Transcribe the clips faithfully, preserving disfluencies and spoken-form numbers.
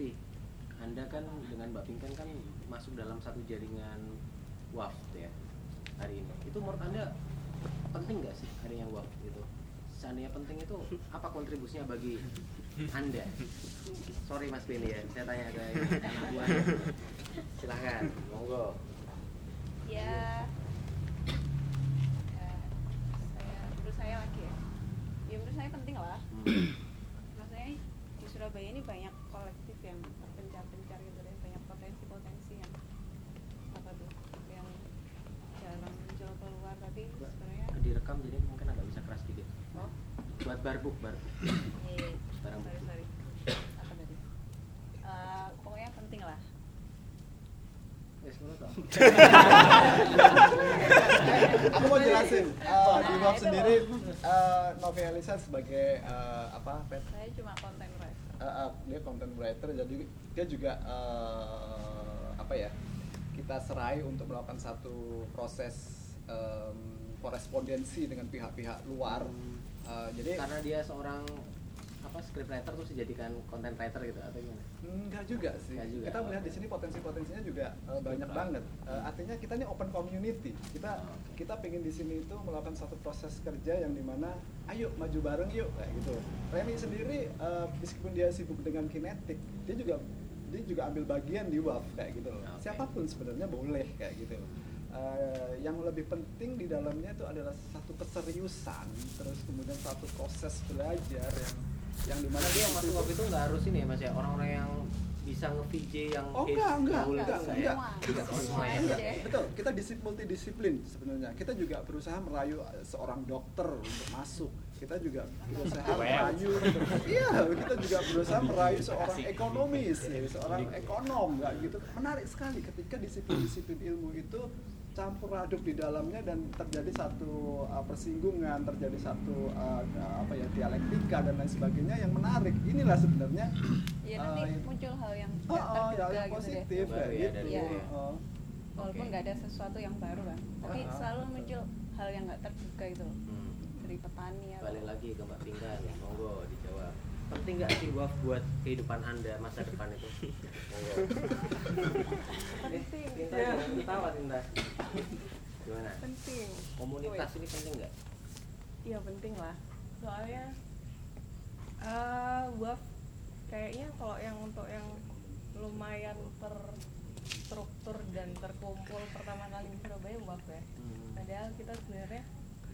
Lutfi, Anda kan dengan Mbak Pinkan kan masuk dalam satu jaringan W A F ya hari ini. Itu menurut Anda penting nggak sih adanya W A F itu? Seandainya penting itu apa kontribusinya bagi Anda? Sorry Mas Benny ya, saya tanya ke anak buah. Silahkan, monggo. Ya, ya saya, menurut saya lagi ya, ya menurut saya penting lah. Hmm. Maksudnya di Surabaya ini banyak kolektif yang terpencar-pencar gitu deh, banyak potensi-potensi yang apa tuh, yang jarang muncul keluar tapi sebenarnya Direkam jadi mungkin agak bisa keras dikit. oh Buat barbuk, barbuk. iya, Barang sorry bukti. sorry apa tadi? Eh, pokoknya penting lah. Wes ngono toh. Aku mau jelasin. Uh, di W A F Nah, itu. sendiri, uh, Novia Elisa sebagai uh, apa? Pet? Saya cuma konten writer. Uh, uh, dia content writer, jadi dia juga uh, apa ya? Kita serai untuk melakukan satu proses um, korespondensi dengan pihak-pihak luar. Uh, jadi Karena dia seorang apa scriptwriter terus dijadikan content writer gitu atau gimana? enggak juga sih. Enggak juga. Kita melihat di sini potensi-potensinya juga uh, banyak banget. Uh, artinya kita ini open community. Kita Oh, okay. kita pengen di sini itu melakukan satu proses kerja yang dimana, ayo maju bareng yuk kayak gitu. Remy sendiri uh, meskipun dia sibuk dengan kinetik, dia juga dia juga ambil bagian di W A F kayak gitu loh. Okay. Siapapun sebenarnya boleh kayak gitu. Uh, yang lebih penting di dalamnya itu adalah satu keseriusan, terus kemudian satu proses belajar yang yang dimana Dia dia yang masuk waktu itu nggak harus ini ya Mas ya, orang-orang yang bisa nge-V J yang Oh hits enggak, enggak, gaul enggak, itu enggak, ya? enggak. Tidak Semua semua ya. aja Enggak, deh. betul. Kita disip, multidisiplin sebenarnya. Kita juga berusaha merayu seorang dokter untuk masuk. Kita juga berusaha merayu. Iya, kita juga berusaha merayu seorang ekonomis, ya, seorang ekonom, enggak gitu. Menarik sekali ketika disiplin-disiplin ilmu itu campur aduk di dalamnya dan terjadi satu uh, persinggungan, terjadi satu uh, apa ya dialektika dan lain sebagainya yang menarik. Inilah sebenarnya Ya nanti uh, muncul hal yang Oh, nggak oh, terduga ya, yang gitu positif deh. Baru kayak ya, gitu. dari Iya. itu ya. Oh. Walaupun Oke. nggak ada sesuatu yang baru kan, tapi Ah, selalu betul. muncul hal yang nggak terduga itu loh. Hmm. Dari petani atau Balik lagi ke Mbak Pinkan, monggo dijawab. Penting nggak sih W A F buat kehidupan Anda masa depan itu? Monggo. Eh, Penting. Tinta Ya. jangan ketawa Tinta. Gimana? penting. Komunitas ini penting nggak? Iya penting lah, soalnya uh, W A F kayaknya kalau yang untuk yang lumayan terstruktur dan terkumpul pertama kali di Surabaya W A F ya. Hmm. Padahal kita sebenarnya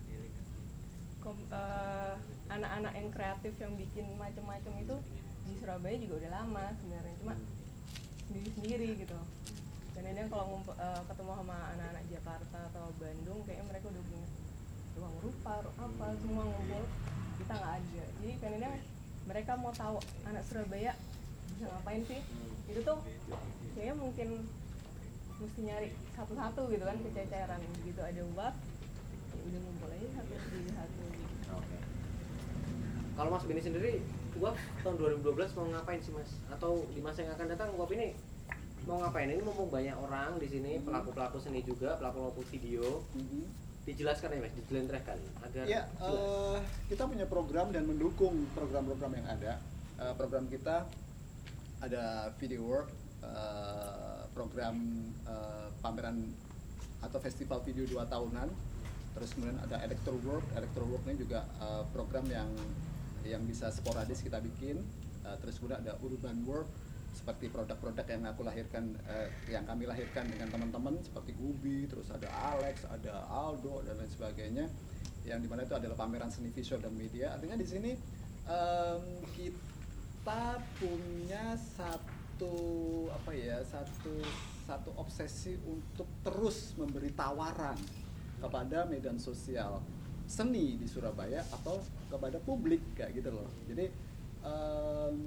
kom- uh, anak-anak yang kreatif yang bikin macam-macam itu di Surabaya juga udah lama sebenarnya, cuma sendiri-sendiri gitu. Dan kadang kalau ngumpul, uh, ketemu sama anak-anak Jakarta atau Bandung, kayaknya mereka udah punya ruang rupa, ruang apa, semua ngumpul, kita nggak ada. Jadi kadang mereka mau tahu anak Surabaya bisa ngapain sih, itu tuh kayaknya mungkin mesti nyari satu-satu gitu kan, kececeran. Begitu ada W A F, ya udah ngumpul aja satu di satu. Oke. Kalau Mas Beni sendiri, W A F tahun dua ribu dua belas mau ngapain sih Mas? Atau di masa yang akan datang W A F ini mau ngapain? Ini mumpung banyak orang di sini, pelaku-pelaku seni juga, pelaku-pelaku video. Mhm. Dijelaskan ya Mas, dijelentrehkan agar Ya, jelas. eh, kita punya program dan mendukung program-program yang ada. Eh, program kita ada Video Work, eh, program eh, pameran atau festival video dua tahunan. Terus kemudian ada Electro Work, Electro Work ini juga eh, program yang yang bisa sporadis kita bikin. Eh, terus kemudian ada Urban Work, seperti produk-produk yang aku lahirkan, eh, yang kami lahirkan dengan teman-teman seperti Gubi, terus ada Alex, ada Aldo dan lain sebagainya, yang dimana itu adalah pameran seni visual dan media. Artinya di sini em, kita punya satu apa ya, satu satu obsesi untuk terus memberi tawaran kepada medan sosial seni di Surabaya atau kepada publik kayak gitu loh. Jadi em,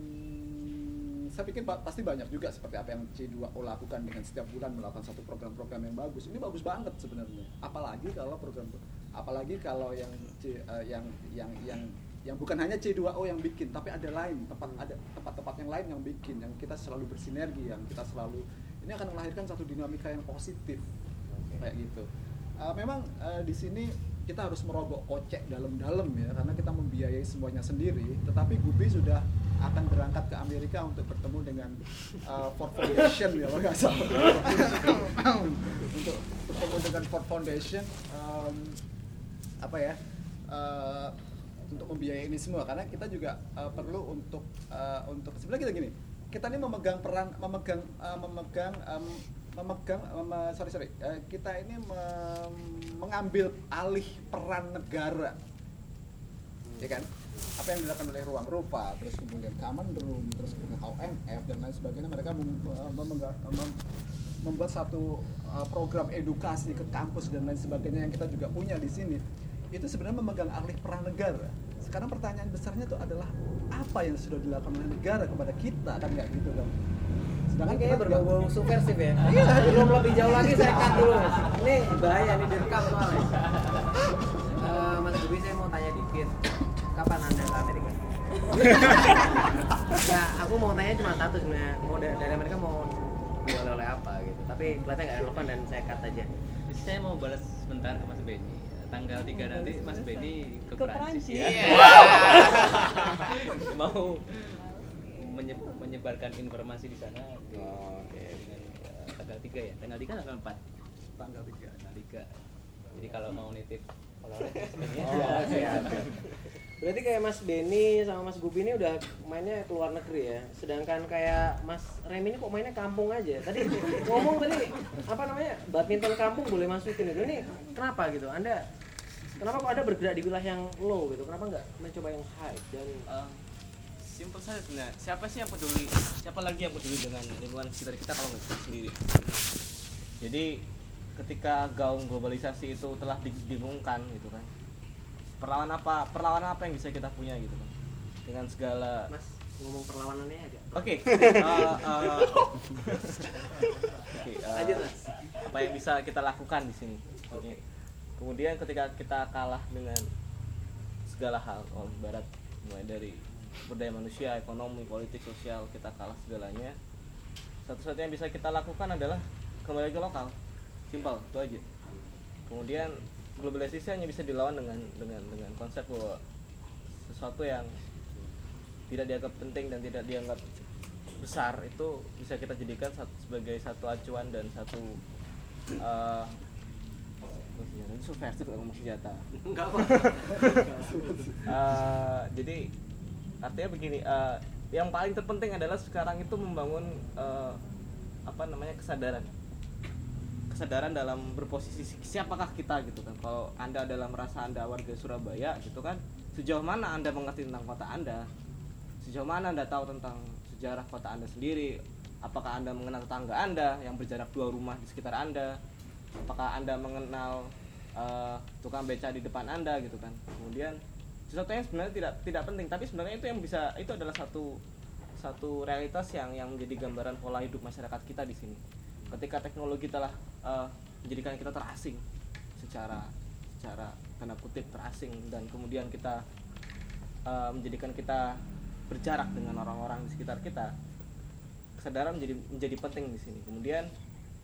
saya pikir pa- pasti banyak juga seperti apa yang C dua O lakukan dengan setiap bulan melakukan satu program-program yang bagus. Ini bagus banget sebenarnya. Apalagi kalau program apalagi kalau yang C, eh, yang yang yang yang bukan hanya C dua O yang bikin, tapi ada lain, tempat ada tempat-tempat yang lain yang bikin, yang kita selalu bersinergi, yang kita selalu ini akan melahirkan satu dinamika yang positif kayak gitu. Uh, memang uh, di sini kita harus merogoh kocek dalam-dalam ya, karena kita membiayai semuanya sendiri. Tetapi Gubi sudah akan berangkat ke Amerika untuk bertemu dengan uh, Ford Foundation ya, nggak salah. Untuk bertemu dengan Ford Foundation, um, apa ya, uh, untuk membiayai ini semua, karena kita juga uh, perlu untuk uh, untuk sebenarnya kita gini, kita ini memegang peran, memegang uh, memegang um, memegang um, sorry sorry uh, kita ini mem- mengambil alih peran negara, ya kan? Apa yang dilakukan oleh Ruang Rupa, terus kemudian Common Room, terus kemudian O M F dan lain sebagainya, mereka mem- mem- mem- membuat satu uh, program edukasi ke kampus dan lain sebagainya yang kita juga punya di sini. Itu sebenarnya memegang alih peran negara. Sekarang pertanyaan besarnya itu adalah apa yang sudah dilakukan oleh negara kepada kita, kan nggak gitu kan? Sedangkan kayaknya berbau subversif ya. Iya. Belum lebih jauh lagi saya cut dulu mas. Ini bahaya nih direkam soalnya. uh, Mas Gubi, saya mau tanya dikit. Kapan Anda ke Amerika? Nah, aku mau tanya cuma satu sebenarnya. Mau dari Amerika mau oleh-oleh apa gitu. Tapi kelihatan nggak relevan dan saya cut aja. Saya mau balas sebentar ke Mas Benny. Tanggal tiga nanti Mas Benny ke, Ke Prancis Prancis. ya. Yeah. Mau menye- menyebarkan informasi di sana. Oh, oke. Dengan uh, tanggal tiga ya. Tanggal tiga tanggal empat. Tanggal tiga. Tanggal tiga. Jadi kalau mau nitip oleh-oleh Oh, siap. Berarti kayak Mas Benny sama Mas Gubi ini udah mainnya ke luar negeri ya. Sedangkan kayak Mas Remi ini kok mainnya kampung aja. Tadi ngomong tadi apa namanya? Badminton kampung boleh masukin itu. Ini kenapa gitu? Anda kenapa kok Anda bergerak di wilayah yang low gitu? Kenapa nggak mencoba yang high dan Uh, simple saja sebenarnya. Siapa sih yang peduli? Siapa lagi yang peduli dengan lingkungan sekitar kita kalau nggak kita sendiri? Jadi ketika gaung globalisasi itu telah didengungkan gitu kan, perlawanan apa perlawanan apa yang bisa kita punya gitu kan, dengan segala Mas ngomong perlawanannya aja. oke okay. uh, uh, okay, uh, Lanjut, Mas. apa yang bisa kita lakukan di sini. Oke. Kemudian ketika kita kalah dengan segala hal, oh, barat mulai dari berdaya manusia, ekonomi, politik, sosial, kita kalah segalanya, satu-satunya yang bisa kita lakukan adalah kembali ke lokal. Simpel, itu aja. Kemudian globalisasi hanya bisa dilawan dengan dengan dengan konsep bahwa sesuatu yang tidak dianggap penting dan tidak dianggap besar itu bisa kita jadikan satu, sebagai satu acuan dan satu uh, ini subversif kalau ngomong senjata. Enggak apa. uh, jadi artinya begini, uh, yang paling terpenting adalah sekarang itu membangun uh, apa namanya kesadaran kesadaran dalam berposisi siapakah kita gitu kan. Kalau Anda adalah merasa Anda warga Surabaya gitu kan, sejauh mana Anda mengerti tentang kota Anda, sejauh mana Anda tahu tentang sejarah kota Anda sendiri, apakah Anda mengenal tetangga Anda yang berjarak dua rumah di sekitar Anda, apakah Anda mengenal uh, tukang beca di depan Anda gitu kan. Kemudian sesuatu yang sebenarnya tidak tidak penting, tapi sebenarnya itu yang bisa, itu adalah satu satu realitas yang yang menjadi gambaran pola hidup masyarakat kita di sini. Ketika teknologi telah uh, menjadikan kita terasing secara secara tanda kutip terasing, dan kemudian kita uh, menjadikan kita berjarak dengan orang-orang di sekitar kita, kesadaran menjadi menjadi penting di sini. Kemudian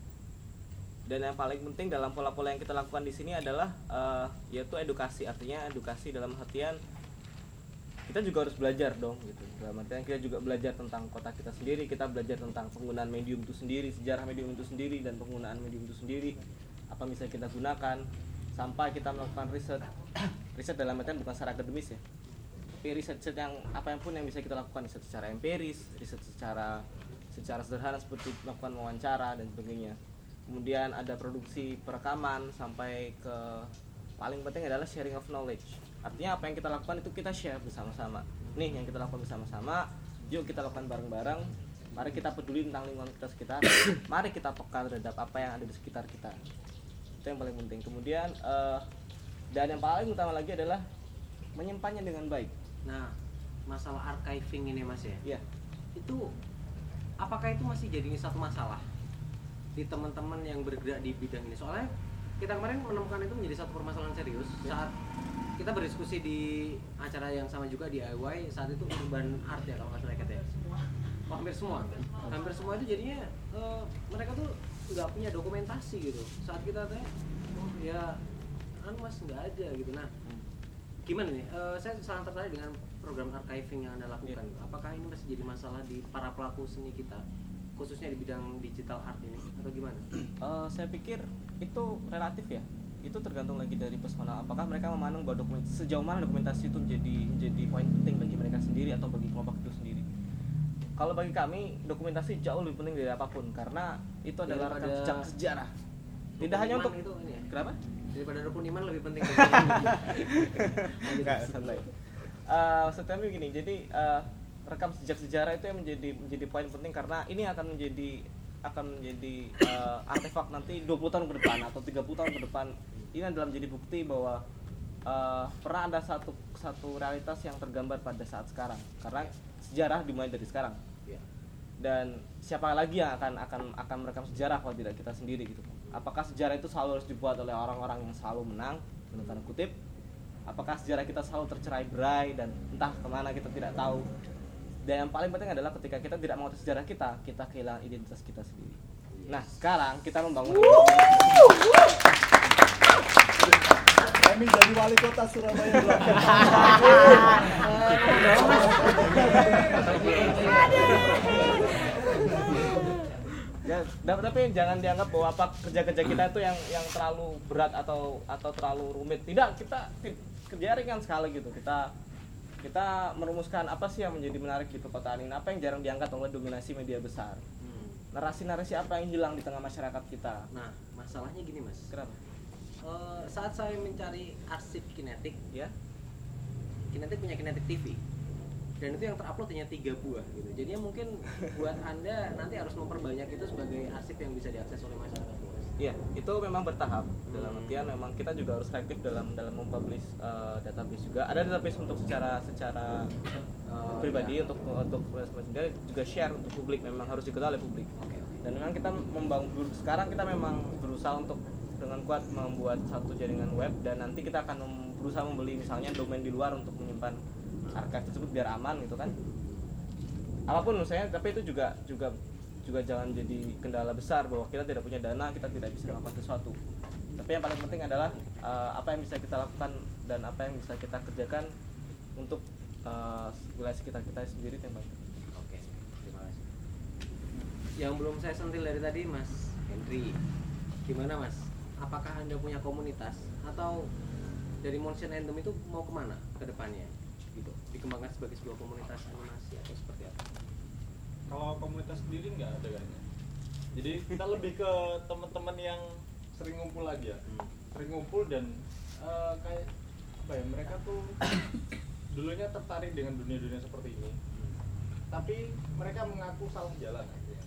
dan yang paling penting dalam pola-pola yang kita lakukan di sini adalah uh, yaitu edukasi. Artinya edukasi dalam artian kita juga harus belajar dong gitu. Dalam artian kita juga belajar tentang kota kita sendiri, kita belajar tentang penggunaan medium itu sendiri, sejarah medium itu sendiri, dan penggunaan medium itu sendiri, apa bisa kita gunakan, sampai kita melakukan riset. Riset dalam artian bukan secara akademis ya, tapi riset yang apa yang pun yang bisa kita lakukan, riset secara empiris, riset secara secara sederhana seperti melakukan wawancara dan sebagainya. Kemudian ada produksi perekaman, sampai ke paling penting adalah sharing of knowledge. Artinya apa yang kita lakukan itu kita share bersama-sama. Nih yang kita lakukan bersama-sama, yuk kita lakukan bareng-bareng. Mari kita peduli tentang lingkungan kita sekitar. Mari kita peka terhadap apa yang ada di sekitar kita. Itu yang paling penting. Kemudian uh, dan yang paling utama lagi adalah menyimpannya dengan baik. Nah, masalah archiving ini Mas ya. Iya. Itu apakah itu masih jadi satu masalah di teman-teman yang bergerak di bidang ini? Soalnya kita kemarin menemukan itu menjadi satu permasalahan serius ya. Saat kita berdiskusi di acara yang sama juga di D I Y, saat itu urban art ya kalau nggak salah ya. Oh, hampir semua kan? Hampir semua itu jadinya uh, mereka tuh nggak punya dokumentasi gitu. Saat kita tanya, oh ya, kan mas nggak ada gitu. Nah, gimana nih? Uh, saya sangat tertarik dengan program archiving yang Anda lakukan, yeah. apakah ini masih jadi masalah di para pelaku seni kita, khususnya di bidang digital art ini, atau gimana? Uh, saya pikir itu relatif ya. Itu tergantung lagi dari personal. Apakah mereka memandang bahwa dokumen, sejauh mana dokumentasi itu menjadi menjadi poin penting bagi mereka sendiri atau bagi kelompok itu sendiri. Kalau bagi kami dokumentasi jauh lebih penting dari apapun karena itu adalah rekam jejak sejarah. Tidak hanya untuk itu ini ya. Kenapa? Daripada rukun iman lebih penting. Enggak, santai. Uh, maksudnya begini, jadi uh, rekam jejak sejarah itu yang menjadi menjadi poin penting karena ini akan menjadi akan menjadi uh, artefak nanti dua puluh tahun ke depan atau tiga puluh tahun ke depan. Ini adalah menjadi bukti bahwa uh, pernah ada satu satu realitas yang tergambar pada saat sekarang karena sejarah dimulai dari sekarang. Dan siapa lagi yang akan akan akan merekam sejarah kalau tidak kita sendiri gitu. Apakah sejarah itu selalu harus dibuat oleh orang-orang yang selalu menang dalam tanda kutip? Apakah sejarah kita selalu tercerai-berai dan entah kemana kita tidak tahu? Dan yang paling penting adalah ketika kita tidak mengerti sejarah kita, kita kehilangan identitas kita sendiri. Nah, sekarang kita membangun kami jadi wali kota Surabaya belakang. Ya, tapi jangan dianggap bahwa apa kerja-kerja kita itu yang yang terlalu berat atau atau terlalu rumit. Tidak, kita kerja ringan sekali gitu. Kita kita merumuskan apa sih yang menjadi menarik di perkotaan ini, apa yang jarang diangkat oleh dominasi media besar. Narasi-narasi apa yang hilang di tengah masyarakat kita. Nah, masalahnya gini Mas. Kenapa? Uh, saat saya mencari arsip Kinetic, ya, Kinetic punya Kinetic T V, dan itu yang terupload hanya tiga buah gitu. Jadi mungkin buat Anda nanti harus memperbanyak itu sebagai arsip yang bisa diakses oleh masyarakat luas. Iya, itu memang bertahap. Dalam artian memang kita juga harus aktif dalam dalam mempublish uh, database juga. Ada database untuk secara secara uh, pribadi ya. untuk untuk sendiri juga share untuk publik, memang harus diketahui oleh publik. Okay. Dan memang kita membangun sekarang kita memang berusaha untuk dengan kuat membuat satu jaringan web dan nanti kita akan mem- berusaha membeli misalnya domain di luar untuk menyimpan archive tersebut biar aman gitu kan. Apapun menurut saya, tapi itu juga juga juga jangan jadi kendala besar bahwa kita tidak punya dana, kita tidak bisa melakukan sesuatu. Tapi yang paling penting adalah uh, apa yang bisa kita lakukan dan apa yang bisa kita kerjakan untuk uh, wilayah sekitar kita sendiri yang baik. Oke, terima kasih. Yang belum saya sentil dari tadi Mas Henry, gimana Mas? Apakah Anda punya komunitas atau dari Motion Anthem itu mau kemana ke depannya? Gitu, dikembangkan sebagai sebuah komunitas animasi atau seperti apa? Kalau komunitas sendiri nggak ada kayaknya. Jadi kita lebih ke teman-teman yang sering ngumpul aja, hmm. sering ngumpul dan uh, kayak apa ya, mereka tuh dulunya tertarik dengan dunia-dunia seperti ini, tapi mereka mengaku salah jalan.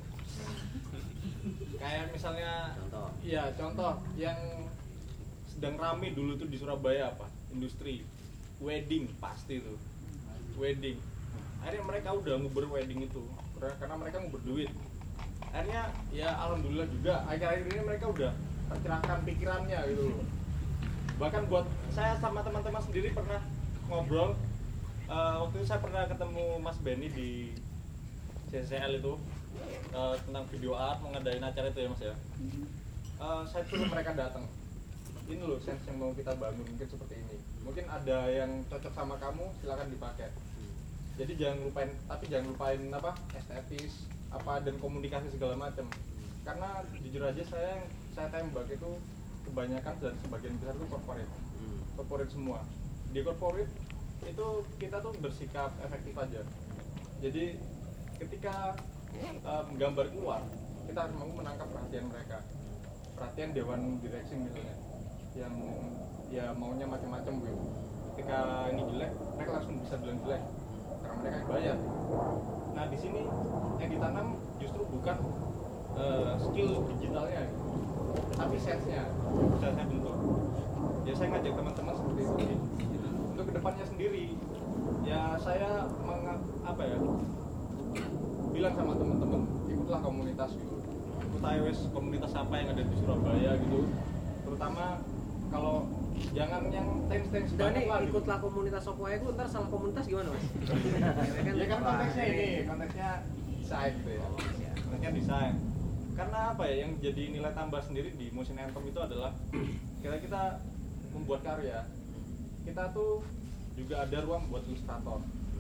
Kayak misalnya, contoh, ya contoh yang sedang rame dulu tuh di Surabaya apa? Industri wedding pasti tuh, wedding. Akhirnya mereka udah nguber wedding itu karena mereka nguber duit. Akhirnya ya alhamdulillah juga akhir-akhir ini mereka udah tercerahkan pikirannya gitu loh. Bahkan buat saya sama teman-teman sendiri pernah ngobrol. Uh, waktu itu saya pernah ketemu Mas Benny di C C L itu. Uh, tentang video art, mengadain acara itu ya Mas ya. Uh, saya suruh mereka datang. Ini loh sense yang mau kita bangun, mungkin seperti ini. Mungkin ada yang cocok sama kamu, silakan dipakai. Jadi jangan lupain, tapi jangan lupain apa estetis, apa dan komunikasi segala macam. Karena jujur aja saya saya tembak itu kebanyakan dan sebagian besar itu corporate, corporate semua. Di corporate itu kita tuh bersikap efektif aja. Jadi ketika Uh, menggambar keluar, kita harus mau menangkap perhatian mereka, perhatian dewan direksi misalnya, yang ya maunya macam-macam gitu. Ketika ini jelek, mereka langsung bisa bilang jelek, karena mereka yang bayar. Nah di sini yang ditanam justru bukan uh, skill digitalnya, tapi sense-nya bisa saya bentuk. Ya saya ngajak teman-teman seperti itu. Untuk kedepannya sendiri, ya saya meng- apa ya? bilang sama teman-teman, ikutlah komunitas gitu, ikut I W S komunitas apa yang ada di Surabaya gitu, terutama kalau jangan yang tens-tens banget lah gitu. Ikutlah komunitas Sopoya itu ntar salah komunitas gimana Mas? Ya kan konteksnya ini, konteksnya desain gitu ya, konteksnya desain. Karena apa ya, yang jadi nilai tambah sendiri di Motion Anthem itu adalah kita kita membuat karya, kita tuh juga ada ruang buat ilustrator.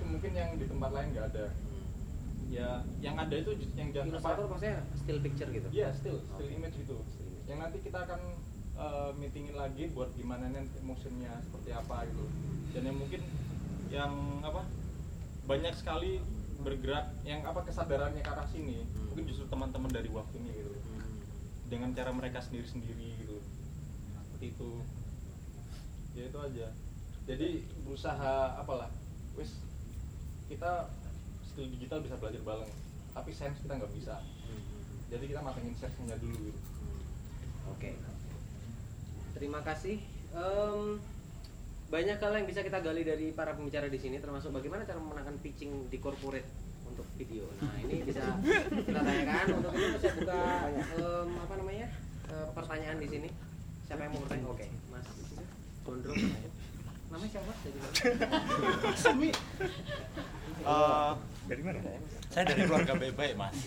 mungkin yang di tempat lain nggak ada. Ya yang ada itu yang jangan Ilustrator maksudnya still picture gitu? Iya, still, still Oke. image gitu. Still image. Yang nanti kita akan uh, meetingin lagi buat gimana nanti motionnya seperti apa gitu. Dan yang mungkin yang apa banyak sekali bergerak yang apa kesadarannya ke arah sini. Hmm. Mungkin justru teman-teman dari W A F ini gitu. Hmm. Dengan cara mereka sendiri-sendiri gitu. Seperti itu. Ya itu aja. Jadi berusaha apalah, wis kita skill digital bisa belajar bareng, tapi sense kita nggak bisa. Hmm. Jadi kita matengin sense-nya dulu gitu. Oke. Terima kasih. Em, banyak hal yang bisa kita gali dari para pembicara di sini, termasuk bagaimana cara memenangkan pitching di corporate untuk video. Nah ini bisa kita tanyakan. Untuk itu saya buka em, apa namanya eh, pertanyaan di sini. Siapa yang mau bertanya? Oke, Mas Gondrong. Namanya siapa? Jadi Semi. Eh, dari mana? Saya dari keluarga baik-baik, Mas.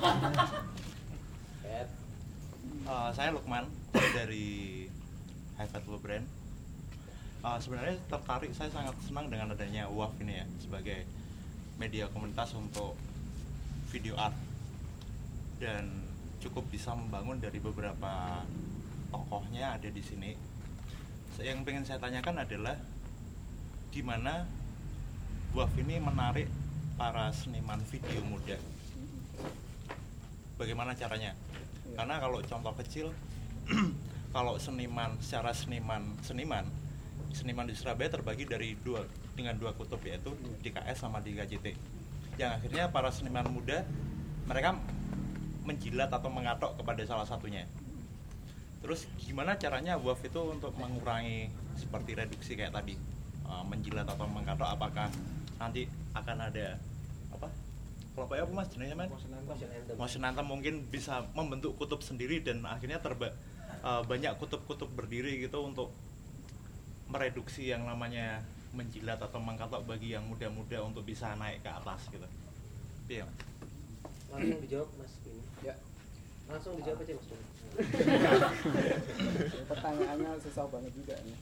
Pet. Eh, saya Lukman, saya dari High Value Brand. Eh, sebenarnya tertarik, saya sangat senang dengan adanya W A F ini ya, sebagai media komunitas untuk video art, dan cukup bisa membangun dari beberapa tokohnya ada di sini. Yang pengen saya tanyakan adalah gimana W A F ini menarik para seniman video muda. Bagaimana caranya? Karena kalau contoh kecil, kalau seniman secara seniman seniman seniman di Surabaya terbagi dari dua dengan dua kutub, yaitu D K S sama D K J T. Yang akhirnya para seniman muda mereka menjilat atau mengatok kepada salah satunya. Terus gimana caranya W A F itu untuk mengurangi seperti reduksi kayak tadi, uh, menjilat atau mengkatok? Apakah nanti akan ada apa? Kelompoknya apa Mas jenisnya man? Motion anthem. Motion anthem. Motion anthem mungkin bisa membentuk kutub sendiri dan akhirnya terba uh, banyak kutub-kutub berdiri gitu untuk mereduksi yang namanya menjilat atau mengkatok bagi yang muda-muda untuk bisa naik ke atas gitu. Iya. Langsung dijawab Mas ini. Ya. Langsung dijawab aja Mas. Pertanyaannya susah banget juga nih.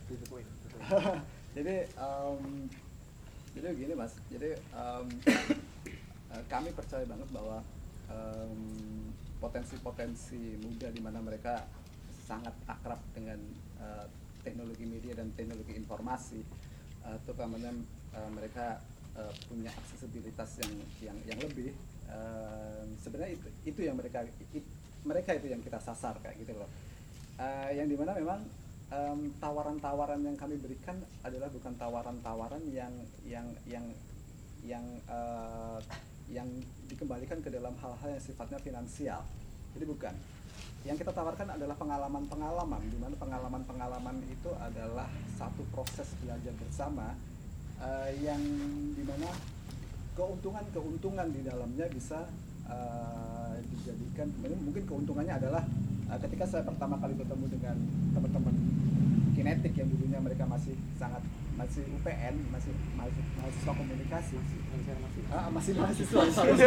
Jadi um, jadi begini Mas. Jadi um, kami percaya banget bahwa um, potensi-potensi muda di mana mereka sangat akrab dengan uh, teknologi media dan teknologi informasi, uh, terutama uh, mereka uh, punya aksesibilitas yang yang yang lebih. Uh, sebenarnya itu itu yang mereka it, mereka itu yang kita sasar kayak gitu loh. Uh, yang dimana memang um, tawaran-tawaran yang kami berikan adalah bukan tawaran-tawaran yang yang yang yang uh, yang dikembalikan ke dalam hal-hal yang sifatnya finansial. Jadi bukan. Yang kita tawarkan adalah pengalaman-pengalaman, di mana pengalaman-pengalaman itu adalah satu proses belajar bersama uh, yang dimana keuntungan-keuntungan di dalamnya bisa uh, dijadikan. Mungkin keuntungannya adalah uh, ketika saya pertama kali bertemu dengan teman-teman kinetik yang dulunya mereka masih sangat masih U P N, masih masih mahasiswa komunikasi, ah, masih mahasiswa.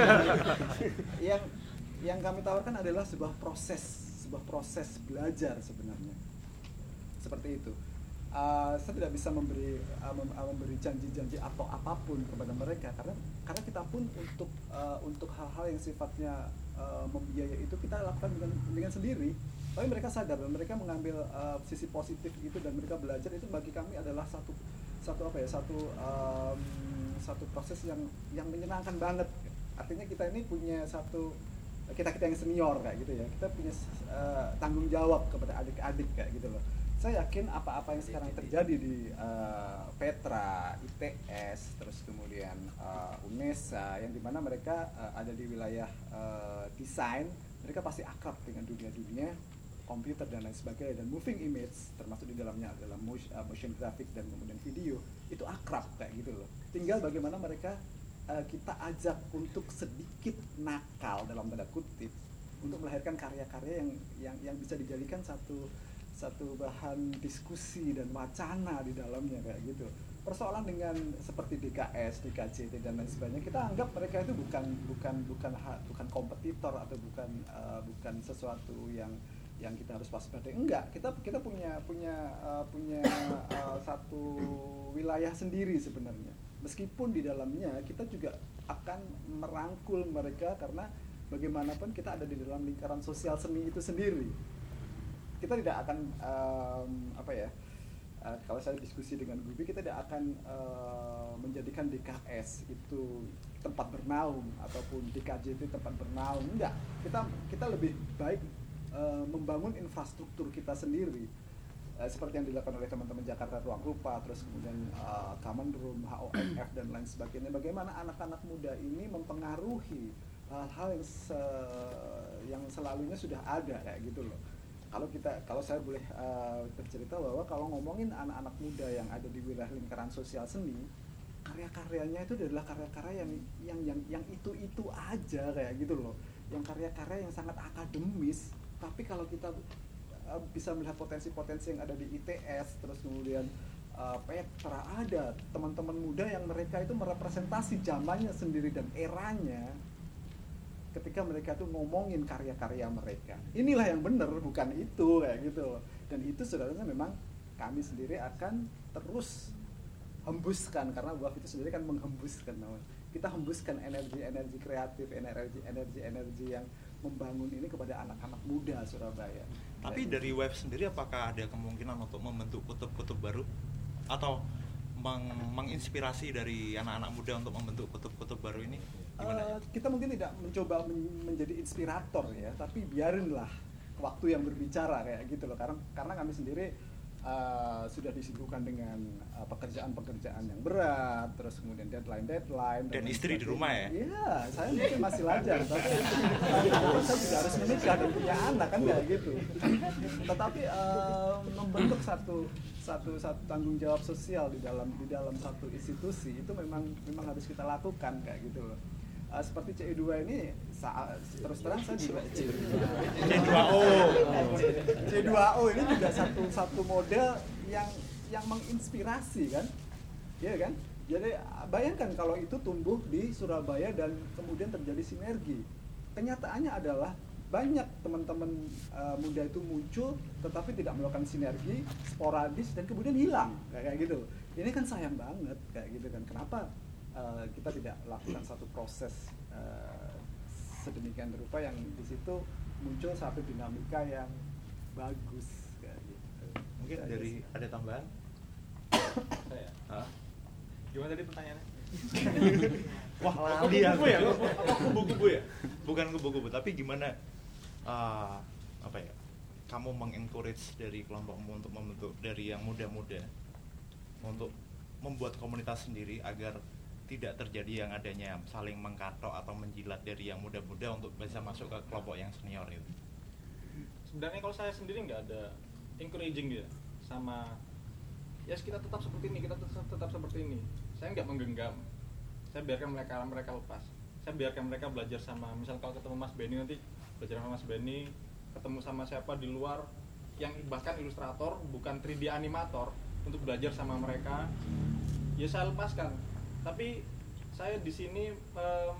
yang yang kami tawarkan adalah sebuah proses, sebuah proses belajar sebenarnya. Seperti itu. Uh, saya tidak bisa memberi uh, mem, uh, memberi janji-janji atau apapun kepada mereka karena karena kita pun untuk uh, untuk hal-hal yang sifatnya uh, membiayai itu kita lakukan dengan dengan sendiri. Tapi mereka sadar dan mereka mengambil uh, sisi positif itu dan mereka belajar itu bagi kami adalah satu satu apa ya satu um, satu proses yang yang menyenangkan banget. Artinya kita ini punya satu kita kita yang senior kayak gitu ya, kita punya uh, tanggung jawab kepada adik-adik kayak gitu loh. Saya yakin apa-apa yang sekarang terjadi di uh, Petra, I T S, terus kemudian uh, UNESA, yang dimana mereka uh, ada di wilayah uh, desain, mereka pasti akrab dengan dunia-dunia komputer dan lain sebagainya, dan moving image termasuk di dalamnya adalah motion, uh, motion graphic dan kemudian video, itu akrab kayak gitu loh. Tinggal bagaimana mereka uh, kita ajak untuk sedikit nakal dalam tanda kutip untuk melahirkan karya-karya yang yang yang bisa dijadikan satu satu bahan diskusi dan wacana di dalamnya kayak gitu. Persoalan dengan seperti D K S, D K J T dan lain sebagainya, kita anggap mereka itu bukan bukan bukan bukan kompetitor atau bukan uh, bukan sesuatu yang yang kita harus waspadai. Enggak, kita kita punya punya uh, punya uh, satu wilayah sendiri sebenarnya. Meskipun di dalamnya kita juga akan merangkul mereka, karena bagaimanapun kita ada di dalam lingkaran sosial seni itu sendiri. Kita tidak akan um, apa ya? Uh, kalau saya diskusi dengan Gubi, kita tidak akan uh, menjadikan D K S itu tempat bernaung ataupun D K J itu tempat bernaung. Enggak. Kita kita lebih baik uh, membangun infrastruktur kita sendiri. Uh, seperti yang dilakukan oleh teman-teman Jakarta Ruang Rupa, terus kemudian uh, Common Room, H O M F dan lain sebagainya. Bagaimana anak-anak muda ini mempengaruhi hal-hal yang se yang selalunya sudah ada kayak gitu loh. Kalau kita, kalau saya boleh uh, bercerita bahwa kalau ngomongin anak-anak muda yang ada di wilayah lingkaran sosial seni, karya-karyanya itu adalah karya-karya yang yang yang yang itu-itu aja kayak gitu loh. Yang karya-karya yang sangat akademis, tapi kalau kita uh, bisa melihat potensi-potensi yang ada di I T S, terus kemudian uh, Petra, ada teman-teman muda yang mereka itu merepresentasi zamannya sendiri dan eranya. Ketika mereka tuh ngomongin karya-karya mereka, inilah yang benar, bukan itu kayak gitu. Dan itu sebenarnya memang kami sendiri akan terus hembuskan, karena W A F itu sendiri kan menghembuskan, kita hembuskan energi-energi kreatif, energi-energi-energi yang membangun ini kepada anak-anak muda Surabaya. Tapi dari W A F sendiri apakah ada kemungkinan untuk membentuk kutub-kutub baru atau meng- menginspirasi dari anak-anak muda untuk membentuk kutub-kutub baru ini? Uh, kita mungkin tidak mencoba men- menjadi inspirator ya, tapi biarinlah waktu yang berbicara kayak gitu loh. Karena karena kami sendiri uh, sudah disibukkan dengan uh, pekerjaan-pekerjaan yang berat, terus kemudian deadline-deadline dan, dan istri sebagainya. Di rumah ya? Iya, saya mungkin masih lajang, tapi uh, saya juga harus menikah dan punya anak kan kayak gitu. Tetapi uh, membentuk satu satu satu tanggung jawab sosial di dalam di dalam satu institusi itu memang memang harus kita lakukan kayak gitu loh. Uh, seperti C E dua ini saat, terus terang saya juga C dua O C dua O ini juga satu satu model yang yang menginspirasi kan, ya kan? Jadi bayangkan kalau itu tumbuh di Surabaya dan kemudian terjadi sinergi. Kenyataannya adalah banyak teman-teman uh, muda itu muncul tetapi tidak melakukan sinergi, sporadis dan kemudian hilang kayak gitu. Ini kan sayang banget kayak gitu kan. Kenapa uh, kita tidak lakukan satu proses uh, sedemikian rupa yang di situ muncul satu dinamika yang bagus kayak gitu. Mungkin Saya dari sih. ada tambahan? Saya. Hah? Gimana tadi pertanyaannya? Wah, kubu-kubu ya? Apa kubu-kubu ya? Bukan kubu-kubu, tapi gimana uh, apa ya? Kamu mengencourage dari kelompokmu untuk membentuk dari yang muda-muda untuk membuat komunitas sendiri agar tidak terjadi yang adanya saling mengkatok atau menjilat dari yang muda-muda untuk bisa masuk ke kelompok yang senior itu. Sebenarnya kalau saya sendiri nggak ada encouraging dia sama ya yes, kita tetap seperti ini, kita tetap, tetap seperti ini. Saya nggak menggenggam. Saya biarkan mereka mereka lepas. Saya biarkan mereka belajar sama, misal kalau ketemu Mas Benny nanti belajar sama Mas Benny, ketemu sama siapa di luar yang bahkan ilustrator bukan tiga D animator untuk belajar sama mereka. Ya saya lepaskan. Tapi saya di sini um,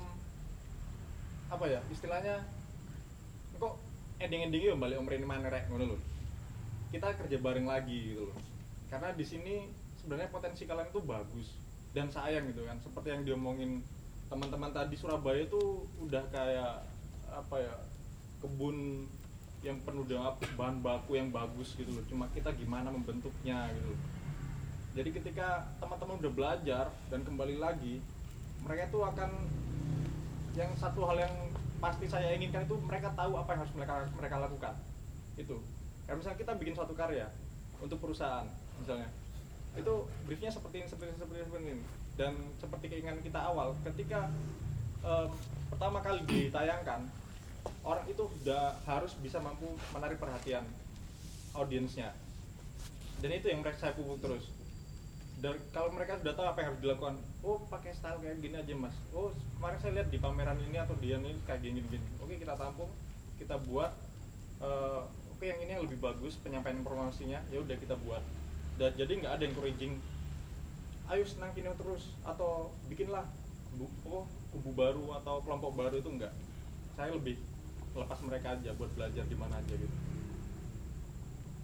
apa ya istilahnya kok ending-endingnya balik omongin mana rek ngono lho. Kita kerja bareng lagi gitu loh. Karena di sini sebenarnya potensi kalian itu bagus dan sayang gitu kan. Seperti yang diomongin teman-teman tadi, Surabaya itu udah kayak apa ya kebun yang penuh dengan bahan baku yang bagus gitu loh. Cuma kita gimana membentuknya gitu loh. Jadi ketika teman-teman udah belajar dan kembali lagi, mereka tuh akan yang satu hal yang pasti saya inginkan itu mereka tahu apa yang harus mereka mereka lakukan. Itu. Kayak misalnya kita bikin suatu karya untuk perusahaan misalnya. Itu briefnya seperti ini, seperti ini, seperti ini, seperti ini. Dan seperti keinginan kita awal, ketika um, pertama kali ditayangkan, orang itu udah harus bisa mampu menarik perhatian audiensnya. Dan itu yang mereka saya pupuk terus. Dan kalau mereka sudah tahu apa yang harus dilakukan, oh pakai style kayak gini aja mas, oh kemarin saya lihat di pameran ini atau dia ini kayak gini gini, oke kita tampung, kita buat, uh, oke yang ini yang lebih bagus penyampaian informasinya, ya udah kita buat. Dan jadi nggak ada encouraging, ayo senang kini terus atau bikinlah kubu, oh, kubu baru atau kelompok baru, itu enggak. Saya lebih lepas mereka aja buat belajar di mana aja gitu.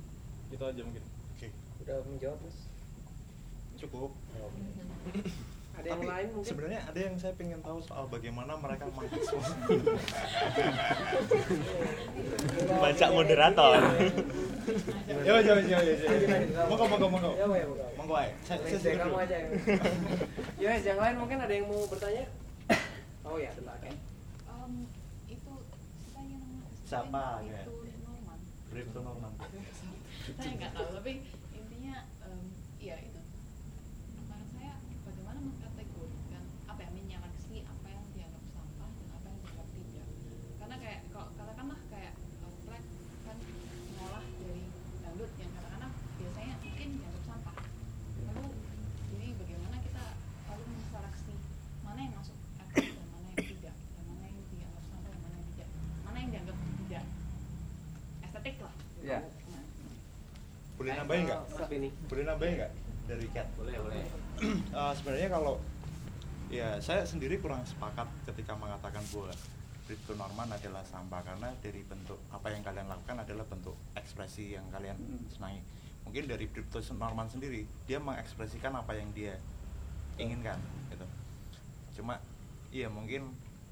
Itu aja mungkin. Oke. Udah menjawab mas? Cukup. Oh, Ada yang Tapi lain mungkin? sebenarnya ada yang saya pengen tahu soal bagaimana mereka mengekspos. Baca moderator. Yo yo yo yo. Monggo monggo monggo. Ya, ya, ya. Monggo ae. Saya saya Saya silakan kamu dulu. aja yang. Ya, yang lain mungkin ada yang mau bertanya? Oh ya, bentar ya. Um, itu kita yang Siapa, itu ya? Norman. Crypto Norman. Saya nggak tahu, tapi intinya um, ya itu. Menurut saya bagaimana mengkategorikan apa yang menyeleksi apa yang dianggap sampah dan apa yang dianggap tidak. Karena kayak kalau katakanlah kayak um, Flag kan mengolah dari dangdut yang katakanlah biasanya mungkin dianggap sampah. Lalu jadi bagaimana kita lalu menseleksi mana yang masuk akal dan mana yang tidak, dan mana yang dianggap sampah dan mana yang tidak, mana yang dianggap tidak estetik lah. Ya. Boleh nambahin nggak? Mas Beni. Boleh nambahin nggak dari Cat? Boleh, boleh. Uh, sebenarnya kalau ya saya sendiri kurang sepakat ketika mengatakan bahwa Crypto Norman adalah sampah, karena dari bentuk apa yang kalian lakukan adalah bentuk ekspresi yang kalian senangi. Mungkin dari Crypto Norman sendiri dia mengekspresikan apa yang dia inginkan gitu. Cuma iya mungkin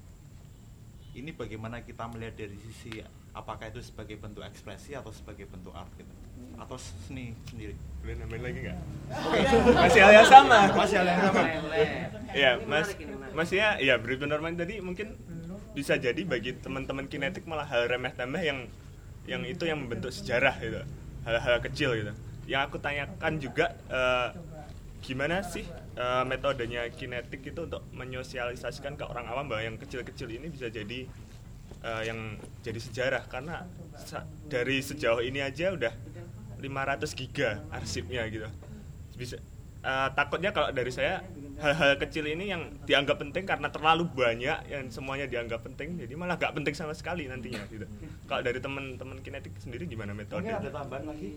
ini bagaimana kita melihat dari sisi apakah itu sebagai bentuk ekspresi atau sebagai bentuk art gitu, atau seni sendiri. Boleh nambahin lagi nggak? Masih hal yang sama. Masih hal yang sama. Boleh, boleh. Iya, Ini Mas. menarik, ini menarik. Maksudnya ya Crypto Norman tadi mungkin bisa jadi bagi teman-teman kinetik malah hal remeh-temeh yang yang itu yang membentuk sejarah gitu. Hal-hal kecil gitu. Yang aku tanyakan juga eh, gimana sih eh, metodenya kinetik itu untuk menyosialisasikan ke orang awam bahwa yang kecil-kecil ini bisa jadi eh, yang jadi sejarah, karena sa- dari sejauh ini aja udah lima ratus giga arsipnya gitu. Bisa eh, takutnya kalau dari saya hal-hal kecil ini yang dianggap penting karena terlalu banyak yang semuanya dianggap penting, jadi malah gak penting sama sekali nantinya gitu. Kalau dari teman-teman kinetik sendiri gimana metode? Mungkin ada tambahan lagi.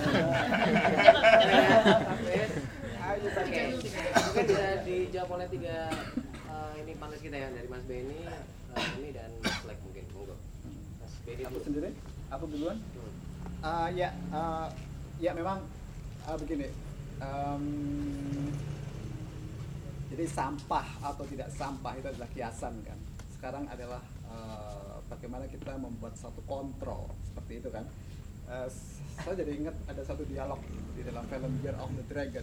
Oke, mungkin bisa dijawab oleh tiga uh, ini panelis kita ya, dari Mas Beni, uh, ini dan Mas Lek mungkin. Monggo. Mas Beni Aku dulu. sendiri? Aku duluan? Hmm. Uh, ya, uh, ya memang uh, begini. Um, jadi sampah atau tidak sampah itu adalah kiasan kan. Sekarang adalah uh, bagaimana kita membuat satu kontrol seperti itu kan. Uh, saya jadi ingat ada satu dialog di dalam film Year of the Dragon.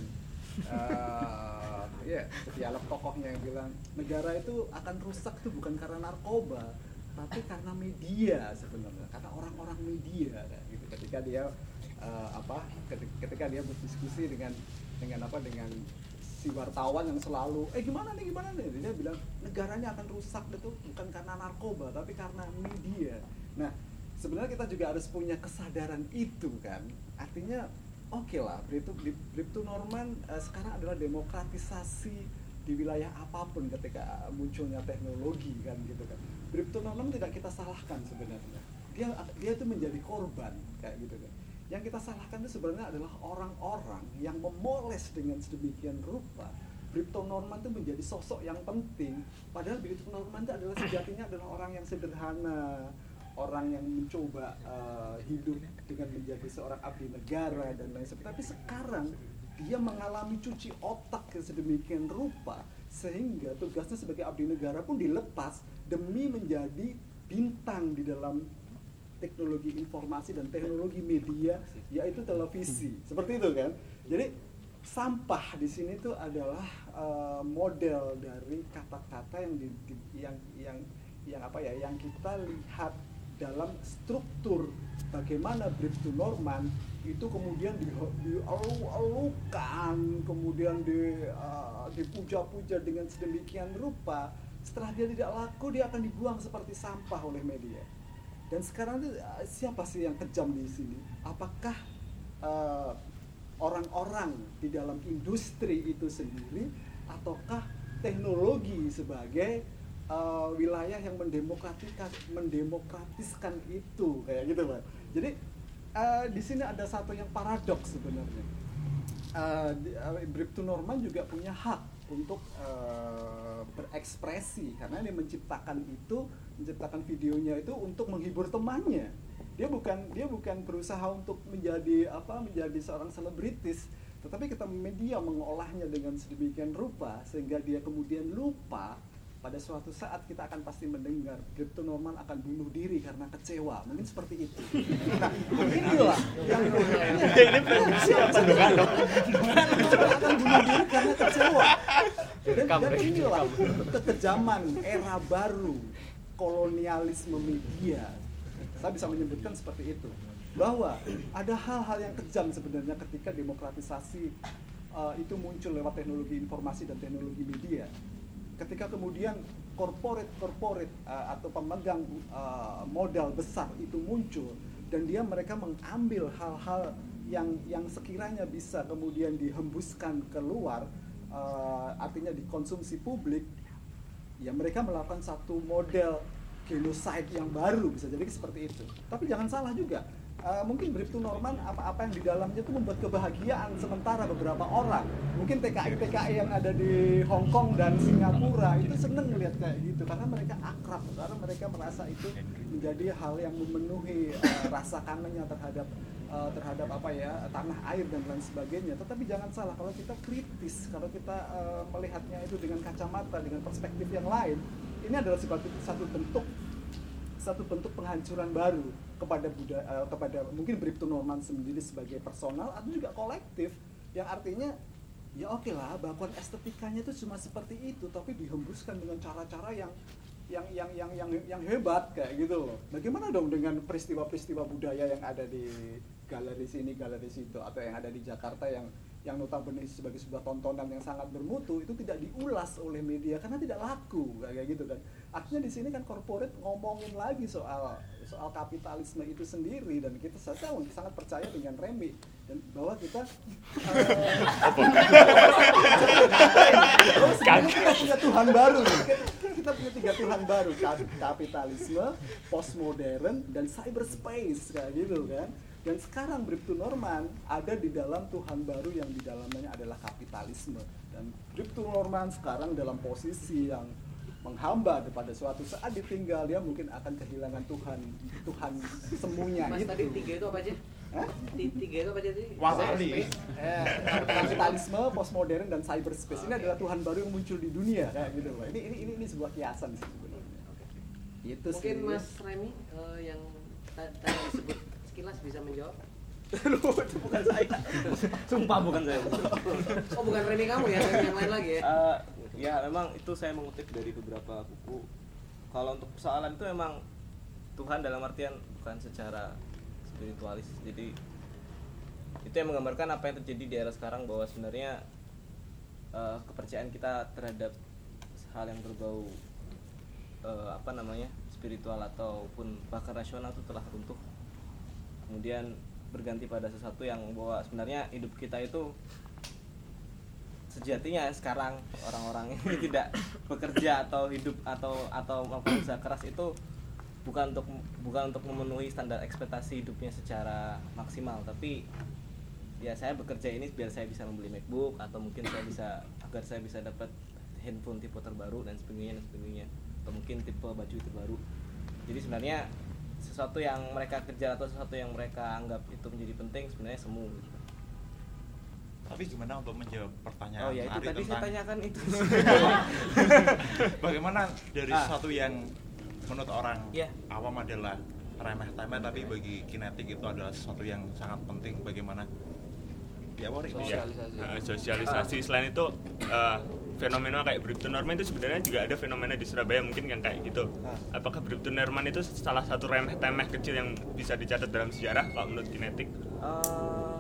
Uh, ya, yeah, dialog tokohnya yang bilang negara itu akan rusak tuh bukan karena narkoba, tapi karena media sebenarnya, karena orang-orang media kan, gitu. Ketika dia uh, apa ketika dia berdiskusi dengan dengan apa dengan si wartawan yang selalu eh gimana nih gimana nih, dia bilang negaranya akan rusak itu bukan karena narkoba tapi karena media. Nah sebenarnya kita juga harus punya kesadaran itu kan, artinya oke okay lah, Crypto Norman uh, sekarang adalah demokratisasi di wilayah apapun ketika munculnya teknologi kan gitu kan. Crypto Norman tidak kita salahkan sebenarnya, dia dia itu menjadi korban kayak gitu kan. Yang kita salahkan itu sebenarnya adalah orang-orang yang memoles dengan sedemikian rupa. Crypto Norman itu menjadi sosok yang penting, padahal Crypto Norman itu adalah sejatinya adalah orang yang sederhana, orang yang mencoba uh, hidup dengan menjadi seorang abdi negara dan lain sebagainya. Tapi sekarang dia mengalami cuci otak ke sedemikian rupa sehingga tugasnya sebagai abdi negara pun dilepas demi menjadi bintang di dalam teknologi informasi dan teknologi media, yaitu televisi. Seperti itu kan. Jadi sampah di sini tuh adalah uh, model dari kata-kata yang di, di, yang yang yang apa ya yang kita lihat dalam struktur bagaimana Crypto Norman itu kemudian dialu-alukan, kemudian di, uh, dipuja-puja dengan sedemikian rupa. Setelah dia tidak laku, dia akan dibuang seperti sampah oleh media. Dan sekarang itu uh, siapa sih yang kejam di sini? Apakah uh, orang-orang di dalam industri itu sendiri, ataukah teknologi sebagai Uh, wilayah yang mendemokratiskan mendemokratiskan itu kayak gitu Pak. Jadi uh, di sini ada satu yang paradoks sebenarnya. Uh, Crypto Norman juga punya hak untuk uh, berekspresi karena dia menciptakan itu, menciptakan videonya itu untuk menghibur temannya. Dia bukan dia bukan berusaha untuk menjadi apa menjadi seorang selebritis, Tetapi kita media mengolahnya dengan sedemikian rupa sehingga dia kemudian lupa pada suatu saat kita akan pasti mendengar Bripto Norman akan bunuh diri karena kecewa, mungkin seperti itu. Nah, inilah yang ini siapa dong? Akan bunuh diri karena kecewa. Dan, dan inilah kekejaman era baru kolonialisme media. Saya bisa menyebutkan seperti itu, bahwa ada hal-hal yang kejam sebenarnya ketika demokratisasi uh, itu muncul lewat teknologi informasi dan teknologi media. Ketika kemudian korporat-korporat uh, atau pemegang uh, modal besar itu muncul dan dia mereka mengambil hal-hal yang yang sekiranya bisa kemudian dihembuskan keluar, uh, artinya dikonsumsi publik, ya mereka melakukan satu model genocide yang baru, bisa jadi seperti itu. Tapi jangan salah juga. Uh, mungkin Bripto Norman apa-apa yang di dalamnya itu membuat kebahagiaan sementara beberapa orang. Mungkin T K I T K I yang ada di Hong Kong dan Singapura itu seneng melihat kayak gitu karena mereka akrab, karena mereka merasa itu menjadi hal yang memenuhi uh, rasa kangennya terhadap uh, terhadap apa ya tanah air dan lain sebagainya. Tetapi jangan salah, kalau kita kritis, kalau kita uh, melihatnya itu dengan kacamata, dengan perspektif yang lain, ini adalah satu satu bentuk satu bentuk penghancuran baru kepada budaya, uh, kepada mungkin Bripto Norman sendiri sebagai personal atau juga kolektif, yang artinya ya oke okay lah, bahkan estetikanya itu cuma seperti itu, tapi dihembuskan dengan cara-cara yang yang yang yang yang yang hebat kayak gitu loh. Bagaimana dong dengan peristiwa-peristiwa budaya yang ada di galeri sini, galeri situ, atau yang ada di Jakarta yang yang notabene sebagai sebuah tontonan yang sangat bermutu itu tidak diulas oleh media karena tidak laku kayak gitu kan. Artinya di sini kan korporat ngomongin lagi soal soal kapitalisme itu sendiri, dan kita saya sangat percaya dengan Remy dan bahwa kita uh, kita punya Tuhan baru, kita, kita punya tiga Tuhan baru, kapitalisme, postmodern, dan cyberspace kayak gitu kan. Dan sekarang Bripto Norman ada di dalam Tuhan baru yang di dalamnya adalah kapitalisme. Dan Bripto Norman sekarang dalam posisi yang menghamba pada suatu saat ditinggal, dia mungkin akan kehilangan Tuhan Tuhan semuanya. Mas itu. tadi tiga itu apa aja? Hah? Tiga itu apa aja tadi? Wali. Eh, kapitalisme, postmodern, dan cyberspace. Oh, ini okay. adalah Tuhan baru yang muncul di dunia kayak gitu loh. Ini ini ini ini sebuah kiasan sih sebenarnya. Okay. Itu Mungkin sih. Mas Remy uh, yang tadi disebut sekilas bisa menjawab. Itu bukan saya. Sumpah bukan saya. Oh, bukan Remy kamu ya, yang lain lagi ya? Uh, ya memang itu saya mengutip dari beberapa buku. Kalau untuk persoalan itu memang Tuhan dalam artian bukan secara spiritualis. Jadi itu yang menggambarkan apa yang terjadi di era sekarang, bahwa sebenarnya uh, kepercayaan kita terhadap hal yang berbau uh, apa namanya spiritual ataupun bahkan rasional itu telah runtuh. Kemudian berganti pada sesuatu yang bahwa sebenarnya hidup kita itu sejatinya sekarang orang-orang ini tidak bekerja atau hidup atau atau berusaha keras itu bukan untuk bukan untuk memenuhi standar ekspektasi hidupnya secara maksimal, tapi ya saya bekerja ini biar saya bisa membeli MacBook, atau mungkin saya bisa agar saya bisa dapat handphone tipe terbaru dan sebagainya dan sebagainya, atau mungkin tipe baju terbaru. Jadi sebenarnya sesuatu yang mereka kejar atau sesuatu yang mereka anggap itu menjadi penting sebenarnya semu gitu. Tapi gimana untuk menjawab pertanyaan Oh ya itu Ari tadi tentang saya tanyakan itu. bagaimana dari Ah. sesuatu yang menurut orang Yeah. awam adalah remeh-temeh, tapi bagi kinetik itu adalah sesuatu yang sangat penting, bagaimana ya Wari? Iya. Sosialisasi. Nah, sosialisasi. Selain itu uh, fenomena kayak Bripto Norman itu sebenarnya juga ada fenomena di Surabaya mungkin yang kayak gitu. Apakah Bripto Norman itu salah satu remeh-temeh kecil yang bisa dicatat dalam sejarah kalau menurut kinetik? Uh,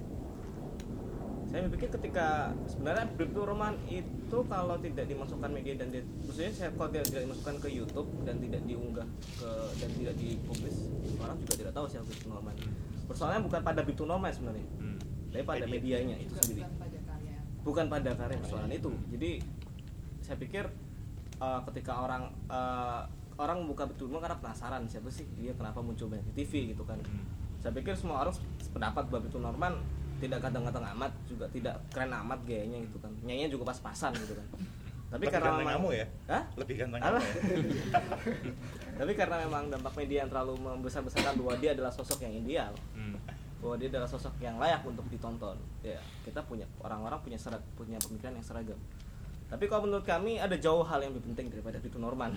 saya berpikir ketika sebenarnya Bripto Norman itu kalau tidak dimasukkan media dan di, maksudnya saya kalau tidak, tidak dimasukkan ke YouTube dan tidak diunggah ke dan tidak dipublis, orang juga tidak tahu siapa Bripto Norman. Persoalannya bukan pada Bripto Norman sebenarnya, Hmm. tapi pada medianya itu bukan, sendiri. bukan pada karya. Bukan pada karya persoalan itu. Jadi saya pikir uh, ketika orang uh, orang buka Bripto Norman karena penasaran siapa sih dia, kenapa muncul banyak di T V gitu kan. Saya pikir semua orang sependapat bahwa Bripto Norman tidak ganteng-ganteng amat, juga tidak keren amat gayanya gitu kan. Nyanyinya juga pas-pasan gitu kan. Tapi Lebih karena ganteng memang kamu ya? Hah? Lebih ganteng Apa? kamu ya? Tapi karena memang dampak media yang terlalu membesar-besarkan bahwa dia adalah sosok yang ideal. Hmm. bahwa dia adalah sosok yang layak untuk ditonton. Ya, kita punya orang-orang punya serat, punya pemikiran yang seragam. Tapi kalau menurut kami ada jauh hal yang lebih penting daripada Brito Norman.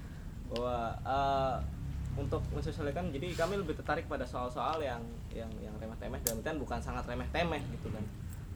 Bahwa uh, untuk mensosialisasikan, jadi kami lebih tertarik pada soal-soal yang yang yang remeh-temeh, dan artian bukan sangat remeh-temeh gitu kan.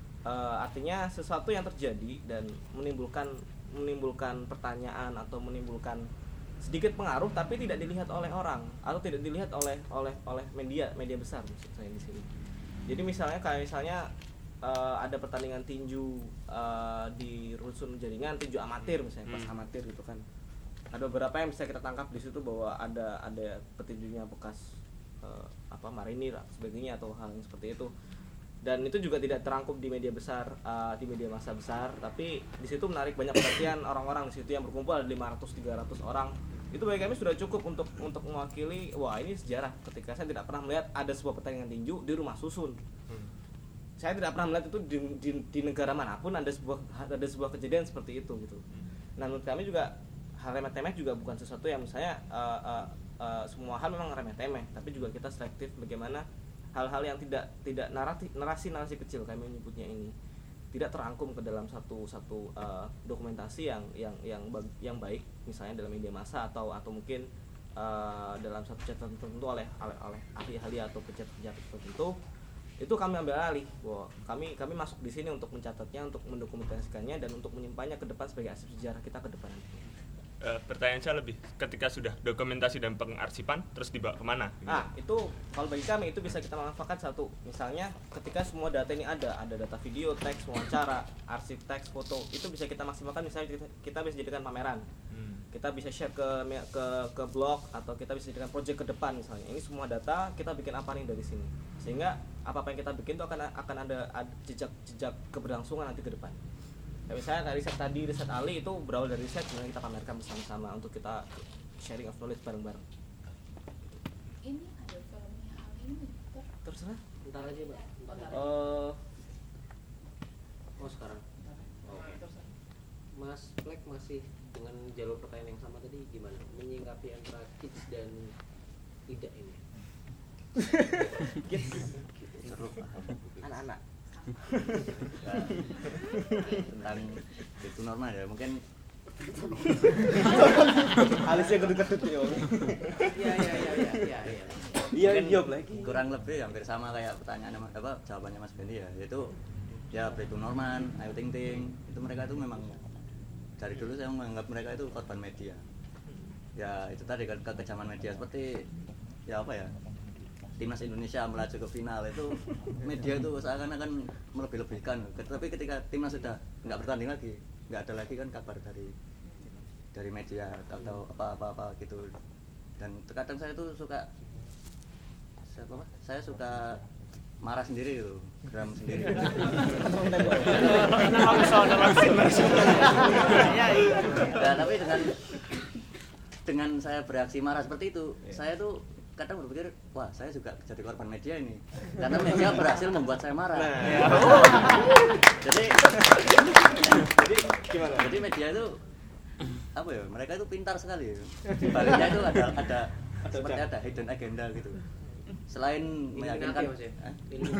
Uh, artinya sesuatu yang terjadi dan menimbulkan menimbulkan pertanyaan atau menimbulkan sedikit pengaruh tapi tidak dilihat oleh orang atau tidak dilihat oleh oleh oleh media media besar maksud saya di sini. Jadi misalnya kayak misalnya uh, ada pertandingan tinju uh, di rusun jaringan, tinju amatir misalnya, pas amatir gitu kan. Ada beberapa yang bisa kita tangkap di situ bahwa ada ada petinjunya bekas uh, apa marinir sebagainya atau hal yang seperti itu, dan itu juga tidak terangkum di media besar, uh, di media massa besar, tapi di situ menarik banyak perhatian orang-orang di situ yang berkumpul ada lima ratus tiga ratus orang. Itu bagi kami sudah cukup untuk untuk mewakili, wah ini sejarah ketika saya tidak pernah melihat ada sebuah pertandingan tinju di rumah susun. Hmm. Saya tidak pernah melihat itu di, di, di negara manapun ada sebuah ada sebuah kejadian seperti itu gitu. Nah, menurut kami juga hal remeh-temeh juga bukan sesuatu yang misalnya uh, uh, uh, semua hal memang remeh-temeh, tapi juga kita selektif bagaimana hal-hal yang tidak tidak narasi narasi narasi kecil kami menyebutnya ini tidak terangkum ke dalam satu satu uh, dokumentasi yang yang yang yang baik misalnya dalam media massa atau atau mungkin uh, dalam satu catatan tertentu oleh oleh, oleh ahli-ahli atau pejabat-pejabat tertentu. Itu kami ambil alih bahwa kami kami masuk di sini untuk mencatatnya, untuk mendokumentasikannya dan untuk menyimpannya ke depan sebagai arsip sejarah kita ke depan. Uh, pertanyaan saya lebih, ketika sudah dokumentasi dan pengarsipan terus dibawa kemana? Nah itu kalau bagi kami itu bisa kita manfaatkan satu, misalnya ketika semua data ini ada ada data video, teks, wawancara, arsip teks, foto, itu bisa kita maksimalkan. Misalnya kita, kita bisa jadikan pameran, hmm. kita bisa share ke ke ke blog atau kita bisa jadikan project ke depan misalnya. Ini semua data kita bikin apa nih dari sini, sehingga apa apa yang kita bikin itu akan akan ada, ada jejak jejak keberlangsungan nanti ke depan. Kayak misalnya dari riset tadi, riset Ali itu berawal dari riset yang kita pamerkan bersama-sama untuk kita sharing of knowledge bareng-bareng. Ini ada filmnya Ali ini ter terserah Ntar aja mbak. uh, Oh sekarang. Oh. Mas Fleck masih dengan jalur pertanyaan yang sama tadi, gimana menyingkapi antara kids dan tidak ini? kids seru anak-anak tentang itu normal ya mungkin alisnya kedut-kedut ya. Iya iya iya iya iya. Iya mungkin jawab lagi. Kurang lebih hampir sama kayak pertanyaan apa jawabannya Mas Bendi ya, yaitu ya Brito Norman, Ayu Ting Ting, itu mereka itu memang dari dulu saya menganggap mereka itu korban media. Ya itu tadi kan kekejaman media seperti ya apa ya, timnas Indonesia melaju ke final itu media itu seakan-akan melebih-lebihkan, tapi ketika timnas sudah nggak bertanding lagi, nggak ada lagi kan kabar dari dari media atau apa-apa gitu. Dan terkadang saya tuh suka saya, apa, saya suka marah sendiri gitu, geram sendiri. Nah, tapi dengan dengan saya bereaksi marah seperti itu, saya tuh kadang berpikir, wah saya juga jadi korban media ini, karena media berhasil membuat saya marah. Nah, ya. jadi, jadi gimana? Jadi media itu apa ya? Mereka itu pintar sekali. Di baliknya itu ada ada seperti ada hidden agenda gitu. Selain meyakinkan, eh?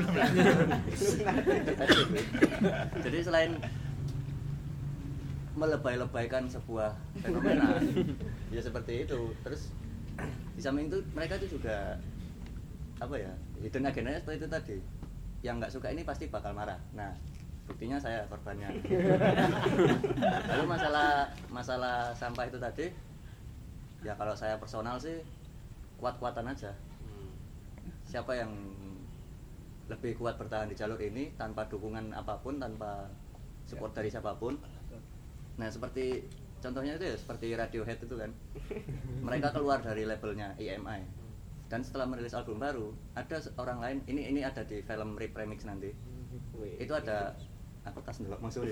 jadi selain melebay-lebaykan sebuah fenomena, ya seperti itu. Terus di samping itu mereka itu juga apa ya, hidden agendanya seperti itu tadi, yang nggak suka ini pasti bakal marah. Nah buktinya saya korbannya. Lalu masalah masalah sampah itu tadi, ya kalau saya personal sih kuat-kuatan aja. Siapa yang lebih kuat bertahan di jalur ini tanpa dukungan apapun, tanpa support dari siapapun. Nah seperti contohnya itu ya seperti Radiohead itu kan, mereka keluar dari labelnya E M I dan setelah merilis album baru ada orang lain, ini ini ada di film Rip Remix nanti, itu ada aku tas dulu maksudnya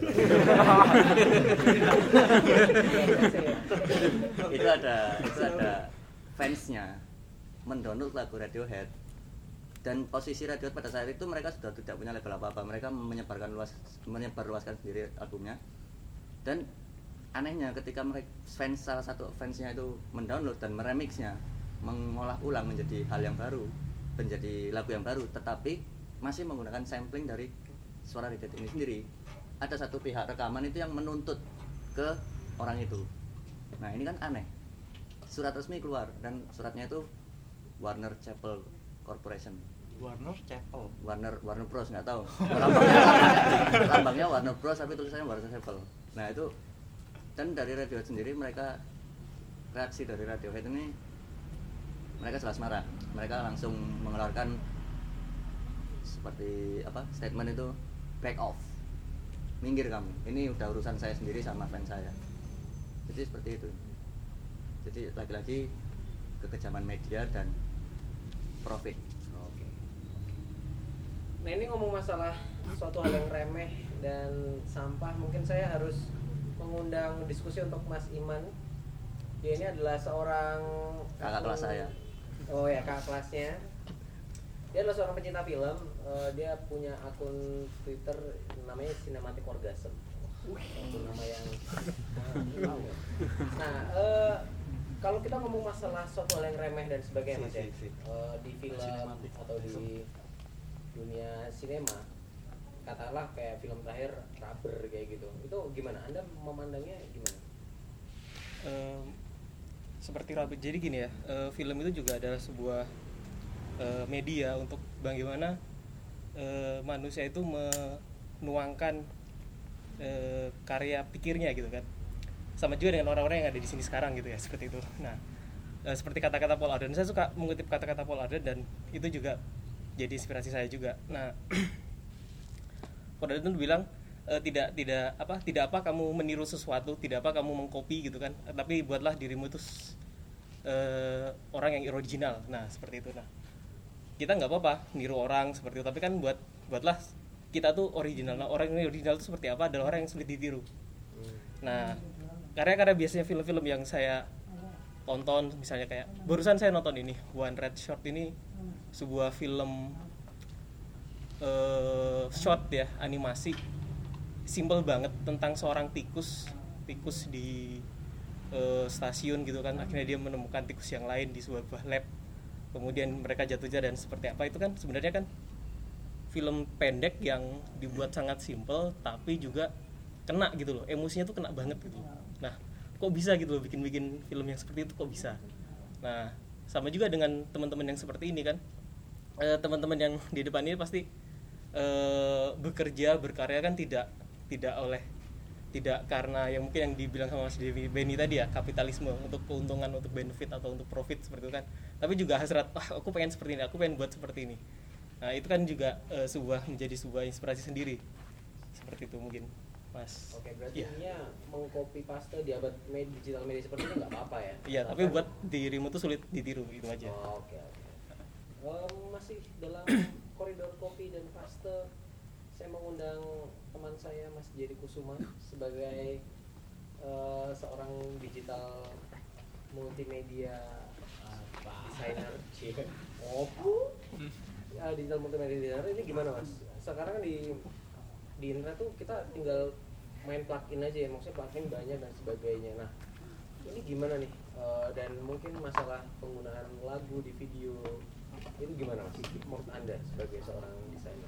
itu ada itu ada fansnya mendownload lagu Radiohead, dan posisi Radiohead pada saat itu mereka sudah tidak punya label apa-apa, mereka menyebarkan luas menyebarluaskan sendiri albumnya. Dan anehnya ketika mereka fans, salah satu fansnya itu mendownload dan meremixnya, mengolah ulang menjadi hal yang baru, menjadi lagu yang baru, tetapi masih menggunakan sampling dari suara Radiohead ini sendiri. Ada satu pihak rekaman itu yang menuntut ke orang itu. Nah ini kan aneh. Surat resmi keluar dan suratnya itu Warner Chappell Corporation. Warner Chappell. Warner Warner Bros nggak tahu. Lambangnya, lambangnya Warner Bros tapi tulisannya Warner Chappell. Nah itu dan dari Radiohead sendiri mereka reaksi dari Radiohead ini mereka jelas marah. Mereka langsung mengeluarkan seperti apa statement itu, back off, minggir kamu. Ini udah urusan saya sendiri sama fans saya. Jadi seperti itu. Jadi lagi-lagi kekejaman media dan profit. Oke. Nah ini ngomong masalah suatu hal yang remeh dan sampah, mungkin saya harus mengundang diskusi untuk Mas Iman. Dia ini adalah seorang Kakak kelas saya. Oh ya, kakak kelasnya. Dia adalah seorang pencinta film. Uh, dia punya akun Twitter namanya Cinematic Orgasm. Itu nama yang nah, uh, kalau kita ngomong masalah suatu hal yang remeh dan sebagainya, Mas ya, uh, di film atau di dunia sinema, katakanlah kayak film terakhir Rubber kayak gitu, itu gimana? Anda memandangnya gimana? Um, seperti Rubber, jadi gini ya, uh, film itu juga adalah sebuah uh, media untuk bagaimana uh, manusia itu menuangkan uh, karya pikirnya gitu kan. Sama juga dengan orang-orang yang ada di sini sekarang gitu ya, seperti itu. Nah, uh, seperti kata-kata Paul Arden, saya suka mengutip kata-kata Paul Arden dan itu juga jadi inspirasi saya juga. Nah, Paul Arden bilang e, tidak tidak apa tidak apa kamu meniru sesuatu, tidak apa kamu mengcopy gitu kan, tapi buatlah dirimu itu e, orang yang original. Nah, seperti itu. Nah, kita nggak apa-apa niru orang seperti itu, tapi kan buat buatlah kita tuh original. Nah, orang yang original itu seperti apa? Adalah orang yang sulit ditiru. Nah, karya-karya biasanya film-film yang saya tonton, misalnya kayak barusan saya nonton ini One Red Shot, ini sebuah film Uh, short ya, animasi simple banget tentang seorang tikus tikus di uh, stasiun gitu kan. Akhirnya dia menemukan tikus yang lain di sebuah lab, kemudian mereka jatuhnya dan seperti apa. Itu kan sebenarnya kan film pendek yang dibuat sangat simple tapi juga kena gitu loh, emosinya tuh kena banget gitu. Nah, kok bisa gitu loh bikin-bikin film yang seperti itu, kok bisa. Nah, sama juga dengan teman-teman yang seperti ini kan, uh, teman-teman yang di depan ini pasti Uh, bekerja berkarya kan tidak tidak oleh tidak karena yang mungkin yang dibilang sama Mas Benny tadi ya, kapitalisme untuk keuntungan, untuk benefit atau untuk profit seperti itu kan, tapi juga hasrat, wah aku pengen seperti ini, aku pengen buat seperti ini. Nah itu kan juga uh, sebuah menjadi sebuah inspirasi sendiri seperti itu mungkin Mas. Oke, berarti ya, intinya mengcopy paste di abad med- digital media seperti ini nggak apa-apa ya? Iya, tapi buat dirimu tuh sulit ditiru itu aja. Oh, oke oke. Um, masih dalam koridor kopi dan paste, saya mengundang teman saya Mas Jerry Kusuma sebagai uh, seorang digital multimedia designer. Oh, uh, digital multimedia designer ini gimana Mas? Sekarang di di internet tuh kita tinggal main plugin aja ya, maksudnya plugin banyak dan sebagainya. Nah, ini gimana nih? Uh, dan mungkin masalah penggunaan lagu di video itu gimana Mas? Menurut Anda sebagai seorang desainer?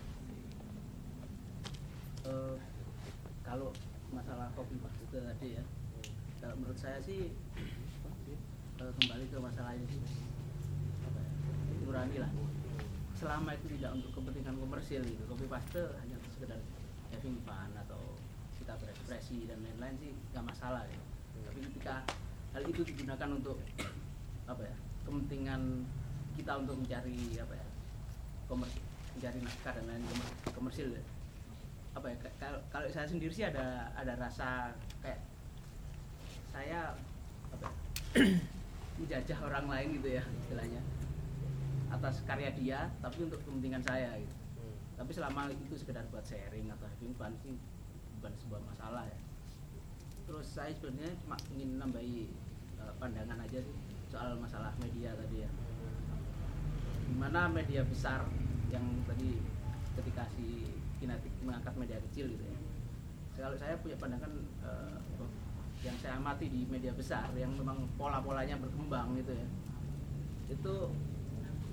Uh, kalau masalah copy paste tadi ya, kalau menurut saya sih uh, kembali ke masalah ini sih, apa ya, nurani lah. Selama itu tidak untuk kepentingan komersil gitu, copy paste hanya untuk sekedar having fun atau kita berekspresi dan lain-lain sih nggak masalah ya. Tapi ketika hal itu digunakan untuk apa ya, kepentingan kita untuk mencari apa ya, komersil, mencari nafkah dan lain komersil ya. Apa ya, kalau kalau saya sendiri sih ada ada rasa kayak saya apa ya, menjajah orang lain gitu ya istilahnya, atas karya dia tapi untuk kepentingan saya gitu. Hmm. Tapi selama itu sekedar buat sharing atau having fun sih bukan sebuah masalah ya. Terus saya sebenarnya cuma ingin nambahi uh, pandangan aja sih soal masalah media tadi ya. Dimana media besar yang tadi ketika si Kinetic mengangkat media kecil gitu ya. Kalau saya punya pandangan uh, yang saya amati di media besar yang memang pola-polanya berkembang gitu ya, itu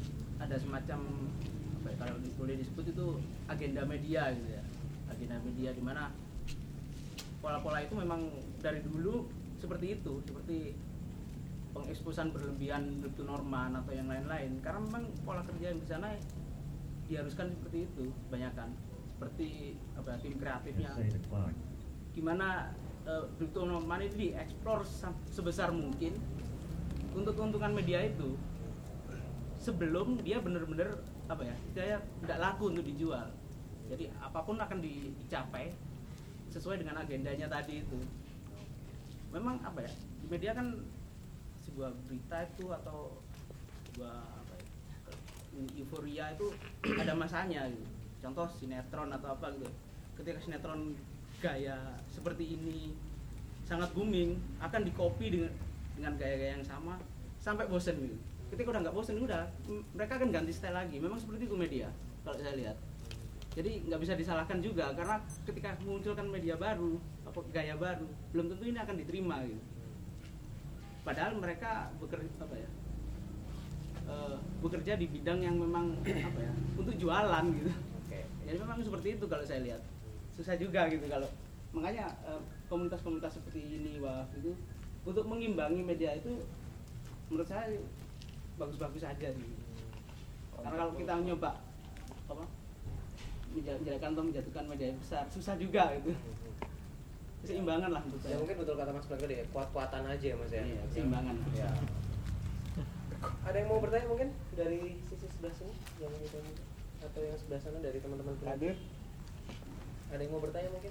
ada semacam apa ya, kalau boleh disebut itu agenda media gitu ya, agenda media di mana pola-pola itu memang dari dulu seperti itu, seperti pengeksposan berlebihan itu Norman atau yang lain-lain, karena memang pola kerja yang di sana diharuskan seperti itu kebanyakan, seperti apa tim kreatifnya gimana uh, Bripto Norman itu dieksplor sebesar mungkin untuk keuntungan media itu sebelum dia benar-benar apa ya, saya tidak laku untuk dijual. Jadi apapun akan dicapai sesuai dengan agendanya tadi itu. Memang apa ya, di media kan sebuah berita itu atau sebuah apa ya, euforia itu ada masanya gitu. Contoh sinetron atau apa gitu. Ketika sinetron gaya seperti ini sangat booming, akan dikopi dengan dengan gaya-gaya yang sama sampai bosen gitu. Ketika udah nggak bosen udah mereka akan ganti style lagi. Memang seperti itu media kalau saya lihat. Jadi nggak bisa disalahkan juga karena ketika munculkan media baru, apa gaya baru, belum tentu ini akan diterima gitu. Padahal mereka bekerja apa ya? E, bekerja di bidang yang memang apa ya? Untuk jualan gitu. Oke. Jadi memang seperti itu kalau saya lihat. Susah juga gitu kalau makanya e, komunitas-komunitas seperti ini wah itu untuk mengimbangi media itu menurut saya bagus-bagus aja sih. Karena kalau kita nyoba apa? menjadikan atau menjatuhkan media yang besar susah juga gitu. Keseimbangan lah menurut saya. Ya mungkin betul kata Mas Bagdo ya, kuat-kuatan aja ya Mas ya. Iya, keseimbangan. Ya. Ada yang mau bertanya mungkin dari sisi sebelah sini yang gitu atau yang sebelah sana dari teman-teman hadir? Ada yang mau bertanya mungkin?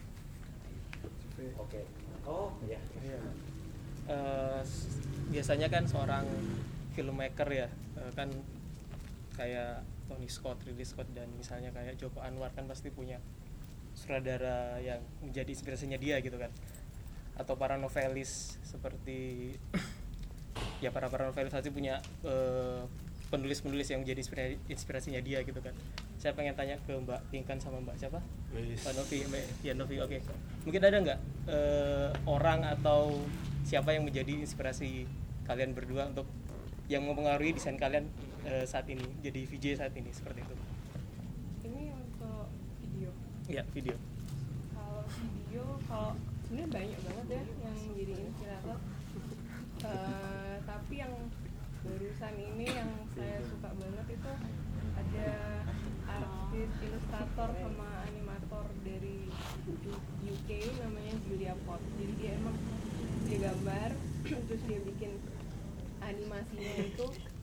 Oke. Oh, ya. Uh, biasanya kan seorang filmmaker ya, uh, kan kayak Tony Scott, Ridley Scott dan misalnya kayak Joko Anwar kan pasti punya sutradara yang menjadi inspirasinya dia gitu kan, atau para novelis seperti ya para para novelis pasti punya uh, penulis-penulis yang menjadi inspirasi, inspirasinya dia gitu kan. Saya pengen tanya ke Mbak Pinkan sama Mbak siapa? Mbak Novi, Mbak ya Novi, oke. Okay. Mungkin ada nggak uh, orang atau siapa yang menjadi inspirasi kalian berdua untuk yang mempengaruhi desain kalian uh, saat ini, jadi V J saat ini seperti itu? Ini untuk video. Iya, video. Kalau video, kalau sebenarnya banyak banget ya yang jadi inspirator. Uh, tapi yang barusan ini yang saya suka banget itu ada artis ilustrator sama animator dari U K namanya Julia Pott. Jadi dia emang dia gambar terus dia bikin animasinya itu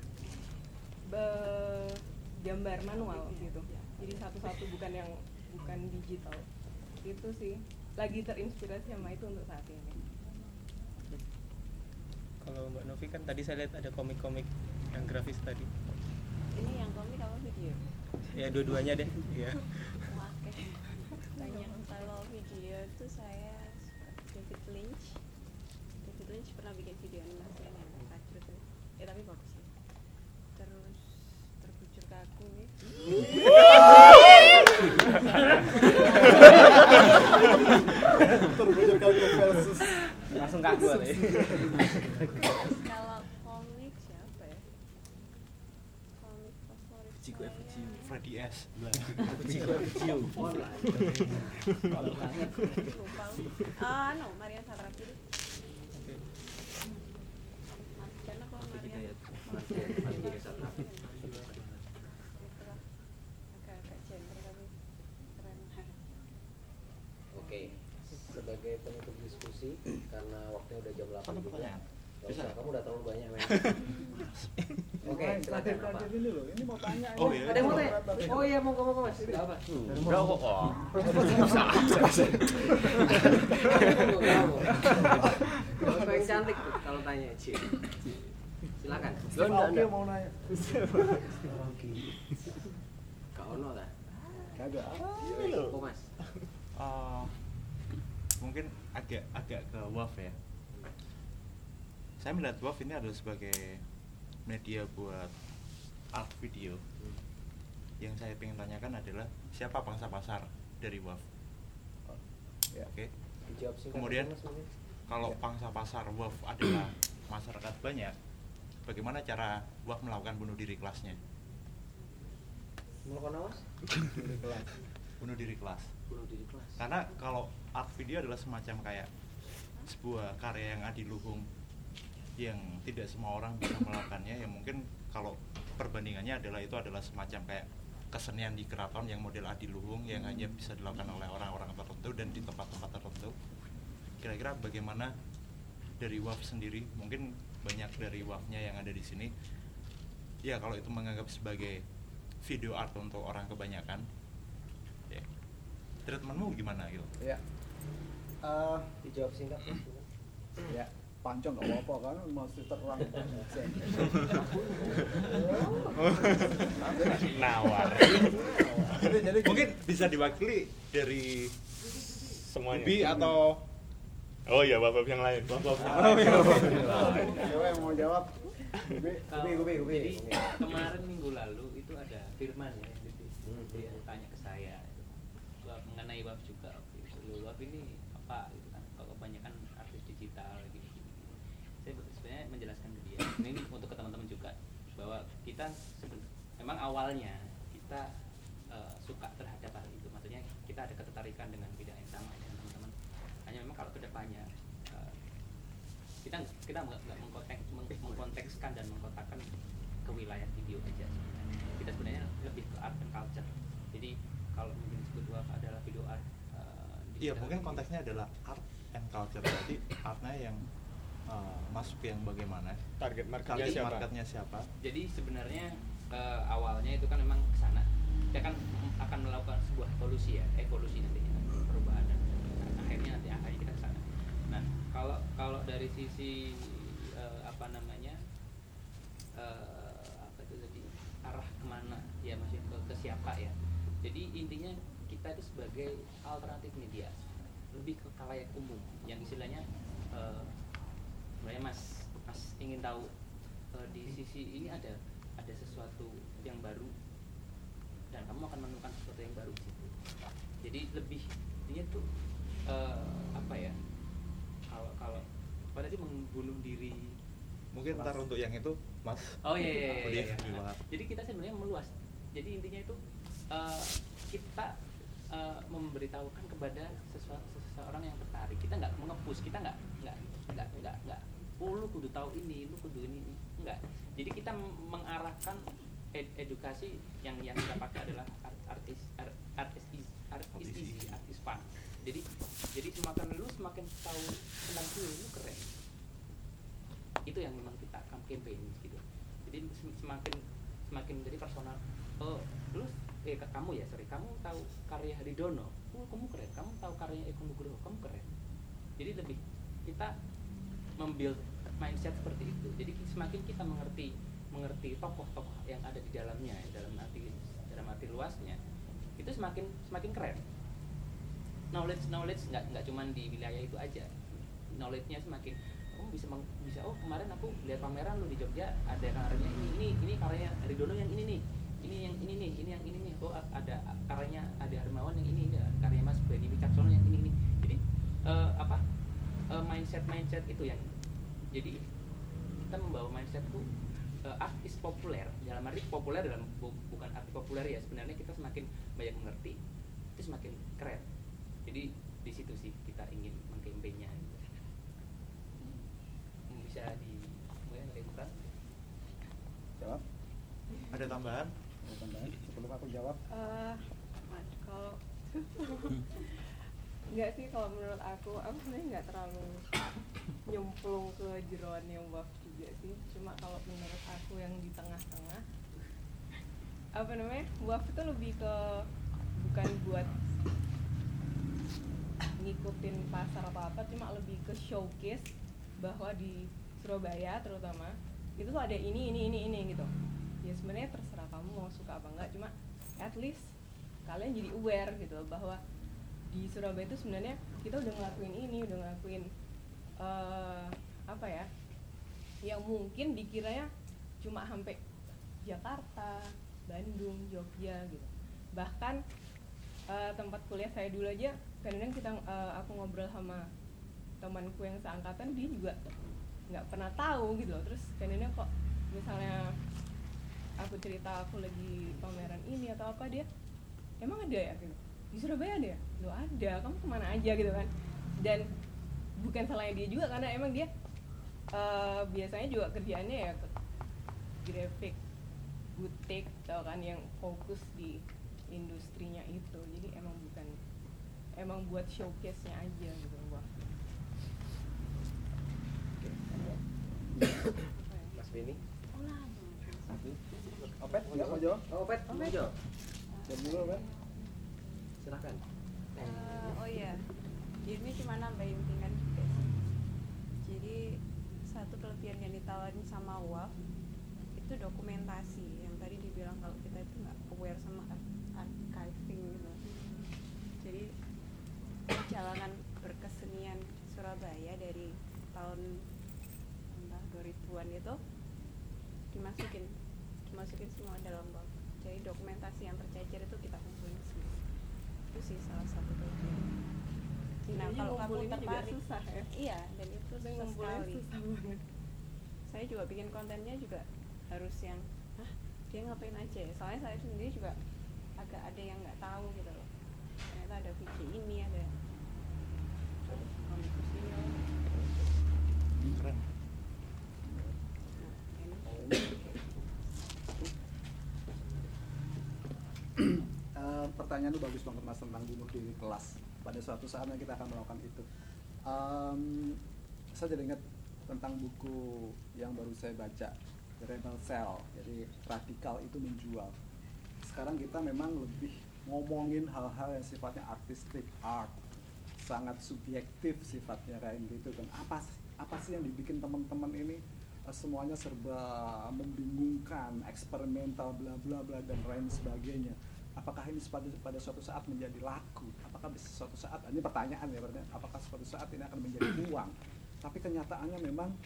be- gambar manual gitu. Jadi satu-satu bukan yang bukan digital. Itu sih lagi terinspirasi sama itu untuk saat ini. Kalau Mbak Novi kan tadi saya lihat ada komik-komik yang grafis tadi. Ini yang komik apa video? Ya dua-duanya deh. Iya. Oke. Banyak. Kalau video itu saya suka David Lynch. David Lynch pernah bikin video animasi yang terakhir itu. Ya tapi bagus sih. Terus Terbujur Kaku nih. Terbujur Kaku versus langsung kaku aja. Kalau komik siapa ya? Komik favorit Ciku saya. F G Freddy S. Ciku F G. Lupa. Ah, no, Maria Satrapuri. Karena kalau Maria Maria Satrapuri. agak-agak gender tapi keren. Oke. Sebagai penutup diskusi karena waktunya udah jam delapan juga. Gak usah, kamu udah terlalu banyak men. Oke, silakan apa? Ini loh, ini mau tanya. Oh, ini. iya. Ada yang mau tanya? Oh iya, mau ngomong Mas. Enggak apa. Enggak kok. Oh. Kalau yang cantik tuh kalau tanya, Ci. Silakan. Oke mau nanya. Kak Ono lah. Kagak. Oh Mas. Uh, mungkin agak agak ke W A V ya. Saya melihat W A V ini adalah sebagai media buat art video. Yang saya ingin tanyakan adalah siapa pangsa pasar dari W A V? Ya. Oke. Dijawab singkat Kemudian aja, Mas, mungkin. kalau pangsa pasar W A V adalah masyarakat banyak, bagaimana cara W A V melakukan bunuh diri kelasnya? Melakukan awas? Bunuh kelas. Bunuh diri kelas. Bunuh diri kelas. Karena kalau art video adalah semacam kayak sebuah karya yang adiluhung yang tidak semua orang bisa melakukannya, yang mungkin kalau perbandingannya adalah itu adalah semacam kayak kesenian di keraton yang model adiluhung yang hmm. hanya bisa dilakukan oleh orang-orang tertentu dan di tempat-tempat tertentu. Kira-kira bagaimana dari W A F sendiri, mungkin banyak dari W A F-nya yang ada di sini, ya kalau itu menganggap sebagai video art untuk orang kebanyakan, ya treatmentmu gimana gitu? Ya, uh, dijawab singkat ya. Ya, panjang nggak apa-apa kan, masih terang. Nawar. Jadi, jadi mungkin bisa diwakili dari semuanya. Bi atau oh iya, bapak yang lain. Bapak oh, iya. Siapa yang mau jawab? Gubi, Gubi, Gubi, Gubi. Jadi kemarin minggu lalu itu ada Firman ya, jadi dia tanya ke saya mengenai W A F juga. W A F ini apa gitu kan? Kalau kebanyakan artis digital gini gini. Saya sebenarnya menjelaskan ke dia. Ini untuk ke teman-teman juga bahwa kita sebenarnya memang awalnya kita uh, suka terhadap hal itu. Maksudnya kita ada ketertarikan dengan bidang yang sama dengan teman-teman. Hanya memang kalau kedepannya uh, kita kita nggak nggak mengkonteks, meng, mengkontekskan dan mengkotakkan ke wilayah video aja. Kita sebenarnya lebih ke art and culture. Jadi kalau mungkin disebut W A F adalah video art. Uh, iya mungkin konteksnya adalah art and culture. Berarti artnya yang uh, masuk yang bagaimana? Target marketnya siapa? Marketnya siapa? Jadi sebenarnya uh, awalnya itu kan memang kesana. Kita kan akan melakukan sebuah evolusi ya, evolusi nantinya, perubahan dan akhirnya nanti akhirnya kita kesana. Nah kalau kalau dari sisi uh, apa namanya uh, apa itu tadi arah kemana ya, masih ke, ke siapa ya. Jadi intinya kita itu sebagai alternatif media, lebih ke khalayak umum yang istilahnya uh, sebenarnya mas mas ingin tahu uh, di sisi ini ada ada sesuatu yang baru dan kamu akan menemukan sesuatu yang baru gitu. Jadi lebih intinya tuh uh, apa ya, kalau kalau pada sih membunuh diri mungkin ntar untuk yang itu mas. Oh iya iya iya, iya, iya. Nah, jadi kita sebenarnya meluas. Jadi intinya itu uh, kita uh, memberitahukan kepada sesuatu seseorang yang tertarik. Kita nggak mengepus, kita nggak nggak nggak nggak nggak oh lu kudu tahu ini, lu kudu ini, enggak. Jadi kita mengarahkan ed edukasi yang yang kita pakai adalah art, artis art, artis is artis easy, artis fun. Jadi jadi semakin lu semakin tahu tentang film lu keren. Itu yang memang kita campaign gitu. Jadi semakin semakin jadi personal. Oh, lu eh kamu ya, sorry, kamu tahu karya Haridono, oh kamu keren. Kamu tahu karya Eko Nugroho, kamu keren. Jadi lebih kita membuild mindset seperti itu. Jadi semakin kita mengerti mengerti tokoh-tokoh yang ada di dalamnya, dalam arti dalam arti luasnya, itu semakin semakin keren. Knowledge knowledge nggak nggak cuma di wilayah itu aja. Knowledge-nya semakin kamu bisa meng, bisa oh kemarin aku lihat pameran lu di Jogja ada karyanya ini ini ini karyanya Haridono yang ini nih. Ini yang ini nih, ini yang ini nih. Oh ada karyanya ada Hermawan yang ini, ada karya Mas Bedi Wicaksono yang ini ini. Jadi uh, apa? Uh, mindset mindset itu yang jadi kita membawa mindset itu uh, artis populer dalam arti populer dalam bu, bukan arti populer ya, sebenarnya kita semakin banyak mengerti itu semakin keren. Jadi di situ sih kita ingin mengkampanyenya gitu. Bisa di mungkin ada yang kurang? Jawab. Ada tambahan? Ada tambahan sebelum aku jawab. Uh, kalau enggak sih, kalau menurut aku aku sebenarnya nggak terlalu nyemplung ke jeroannya W A F juga sih. Cuma kalau menurut aku yang di tengah-tengah apa namanya, W A F itu lebih ke bukan buat ngikutin pasar atau apa, cuma lebih ke showcase bahwa di Surabaya terutama itu tuh ada ini ini ini ini gitu. Ya sebenarnya terserah kamu mau suka apa enggak, cuma at least kalian jadi aware gitu bahwa di Surabaya itu sebenarnya kita udah ngelakuin ini, udah ngelakuin uh, apa ya, yang mungkin dikiranya cuma sampai Jakarta, Bandung, Jogja gitu. Bahkan uh, tempat kuliah saya dulu aja, kadang-kadang kita uh, aku ngobrol sama temanku yang seangkatan, dia juga nggak pernah tahu gitu loh. Terus kadang-kadang kok misalnya aku cerita aku lagi pameran ini atau apa, dia emang ada ya gitu, di Surabaya ada ya, lo ada, kamu kemana aja gitu kan. Dan bukan salahnya dia juga karena emang dia uh, biasanya juga kerjaannya ya ke grafik butik tau kan, yang fokus di industrinya itu. Jadi emang bukan, emang buat showcase-nya aja gitu. Wah. Mas Beni. Opet, nggak mau jawab? Oh, Opet, mau jawab. Jawab dulu, Opet. Silakan. Uh, oh iya, ini cuma nambahin tingkat juga sih. Jadi satu kelebihan yang ditawarin sama W A F itu dokumentasi. Yang tadi dibilang kalau kita itu nggak aware sama archiving gitu. Jadi perjalanan berkesenian Surabaya dari tahun entah dua ribuan itu dimasukin dimasukin semua dalam W A F. Jadi dokumentasi yang tercecer itu kita kumpulin semua. Itu sih salah satu kelebihan. Nah, kalau kamu tertarik, susah ya? Iya, dan itu susah sekali. Susah banget. Saya juga bikin kontennya juga harus yang, hah, dia ngapain aja ya? Soalnya saya sendiri juga agak ada yang nggak tahu gitu loh. Ternyata ada V J ini, ada komikus ini. Keren. Uh, pertanyaan itu bagus banget Mas tentang bunuh diri kelas. Pada suatu saatnya kita akan melakukan itu. Um, saya jadi ingat tentang buku yang baru saya baca, Rebel Cell. Jadi radikal itu menjual. Sekarang kita memang lebih ngomongin hal-hal yang sifatnya artistik, art, sangat subjektif sifatnya kayak gitu kan. Apa apa sih yang dibikin teman-teman ini uh, semuanya serba membingungkan, eksperimental, bla bla bla dan lain sebagainya. Apakah ini pada, pada suatu saat menjadi laku? Apakah bisa suatu saat, ini pertanyaan ya, berarti, apakah suatu saat ini akan menjadi uang? Tapi kenyataannya memang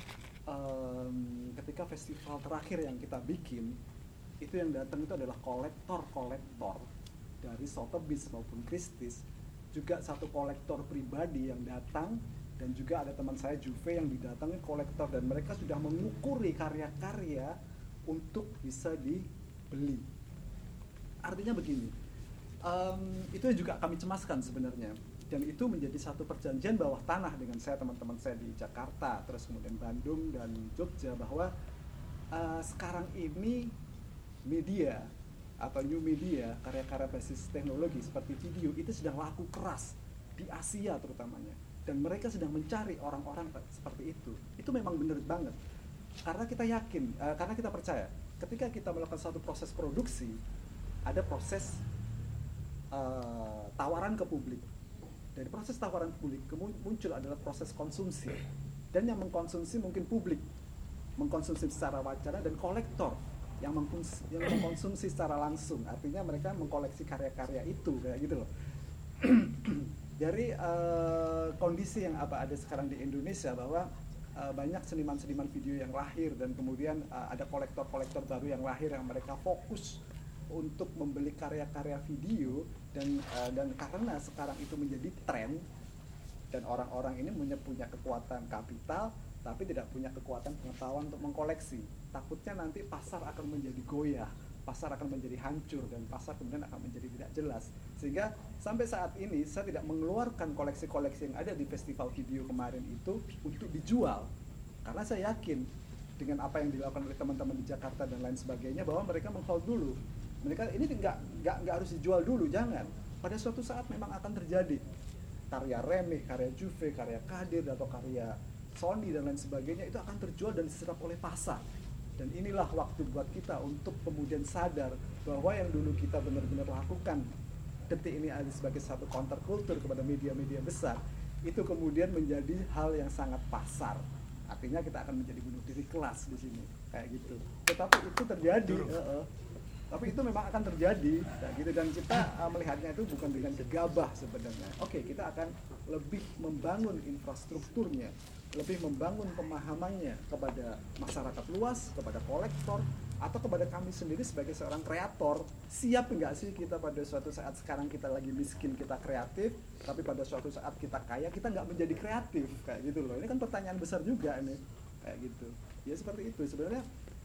um, ketika festival terakhir yang kita bikin, itu yang datang itu adalah kolektor-kolektor dari Sotheby's maupun Christie's, juga satu kolektor pribadi yang datang, dan juga ada teman saya Juve yang didatangi kolektor, dan mereka sudah mengukuri karya-karya untuk bisa dibeli. Artinya begini, um, itu yang juga kami cemaskan sebenarnya, dan itu menjadi satu perjanjian bawah tanah dengan saya, teman-teman saya di Jakarta, terus kemudian Bandung dan Jogja, bahwa uh, sekarang ini media atau new media, karya-karya basis teknologi seperti video itu sedang laku keras di Asia terutamanya, dan mereka sedang mencari orang-orang seperti itu. Itu memang benar banget, karena kita yakin, uh, karena kita percaya ketika kita melakukan satu proses produksi, ada proses uh, tawaran ke publik. Dari proses tawaran ke publik muncul adalah proses konsumsi, dan yang mengkonsumsi mungkin publik, mengkonsumsi secara wacana, dan kolektor yang mengkonsumsi, yang mengkonsumsi secara langsung. Artinya mereka mengkoleksi karya-karya itu kayak gitu loh. Dari uh, kondisi yang apa ada sekarang di Indonesia, bahwa uh, banyak seniman-seniman video yang lahir, dan kemudian uh, ada kolektor-kolektor baru yang lahir yang mereka fokus untuk membeli karya-karya video, dan uh, dan karena sekarang itu menjadi tren, dan orang-orang ini punya punya kekuatan kapital tapi tidak punya kekuatan pengetahuan untuk mengkoleksi. Takutnya nanti pasar akan menjadi goyah, pasar akan menjadi hancur, dan pasar kemudian akan menjadi tidak jelas. Sehingga sampai saat ini saya tidak mengeluarkan koleksi-koleksi yang ada di festival video kemarin itu untuk dijual, karena saya yakin dengan apa yang dilakukan oleh teman-teman di Jakarta dan lain sebagainya, bahwa mereka meng-hold dulu. Mereka ini nggak nggak nggak harus dijual dulu, jangan. Pada suatu saat memang akan terjadi karya remeh, karya Juve, karya Kadir, atau karya Sony dan lain sebagainya, itu akan terjual dan diserap oleh pasar. Dan inilah waktu buat kita untuk kemudian sadar bahwa yang dulu kita benar-benar lakukan detik ini ada sebagai satu counterculture kepada media-media besar, itu kemudian menjadi hal yang sangat pasar. Artinya kita akan menjadi bunuh diri kelas di sini, kayak gitu. Tetapi itu terjadi. Uh-uh. Tapi itu memang akan terjadi, nah, gitu. Dan kita uh, melihatnya itu bukan dengan gegabah sebenarnya. Oke, kita akan lebih membangun infrastrukturnya, lebih membangun pemahamannya kepada masyarakat luas, kepada kolektor, atau kepada kami sendiri sebagai seorang kreator. Siap nggak sih kita pada suatu saat sekarang kita lagi miskin, kita kreatif, tapi pada suatu saat kita kaya, kita nggak menjadi kreatif, kayak gitu loh. Ini kan pertanyaan besar juga ini, kayak gitu. Ya seperti itu sebenarnya.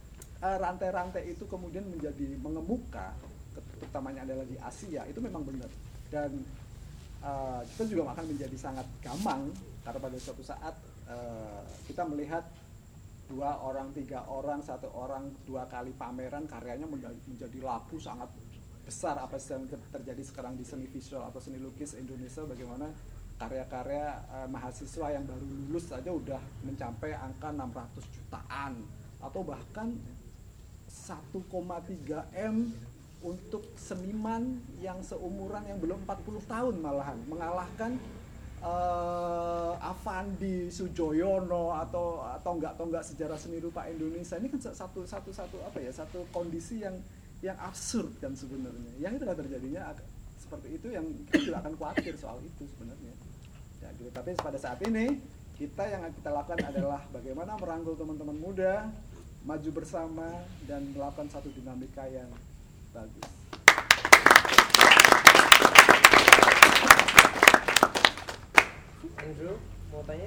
uh, rantai-rantai itu kemudian menjadi mengemuka, terutamanya adalah di Asia, itu memang benar. Dan uh, kita juga akan menjadi sangat gamang karena pada suatu saat uh, kita melihat dua orang, tiga orang, satu orang, dua kali pameran karyanya menjadi laku sangat besar. Apa yang terjadi sekarang di seni visual atau seni lukis Indonesia, bagaimana karya-karya uh, mahasiswa yang baru lulus saja udah mencapai angka enam ratus jutaan atau bahkan satu koma tiga M untuk seniman yang seumuran yang belum empat puluh tahun malahan, mengalahkan Uh, Avandi Sujoyono atau atau enggak atau enggak sejarah seni rupa Indonesia. Ini kan satu satu satu apa ya, satu kondisi yang yang absurd kan sebenarnya. Yang itu terjadinya seperti itu, yang kita juga akan khawatir soal itu sebenarnya. Ya, gitu. Tapi pada saat ini kita yang kita lakukan adalah bagaimana merangkul teman-teman muda, maju bersama dan melakukan satu dinamika yang bagus. Andrew, mau tanya?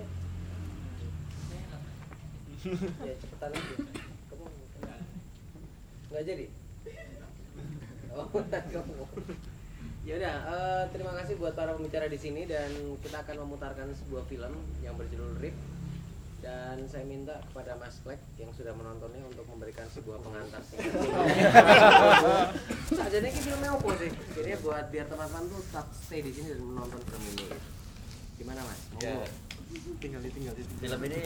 Ya cepetan aja. Kamu nggak jadi? Oh, kamu. Ya udah, uh, terima kasih buat para pembicara di sini dan kita akan memutarkan sebuah film yang berjudul R I P. Dan saya minta kepada Mas Klek yang sudah menontonnya untuk memberikan sebuah pengantar singkat. Nah, jadi ini filmnya apa sih? Jadi buat biar teman-teman tuh tetap stay di sini dan menonton film ini. Gimana Mas? Ya. Tinggal tinggal Film ini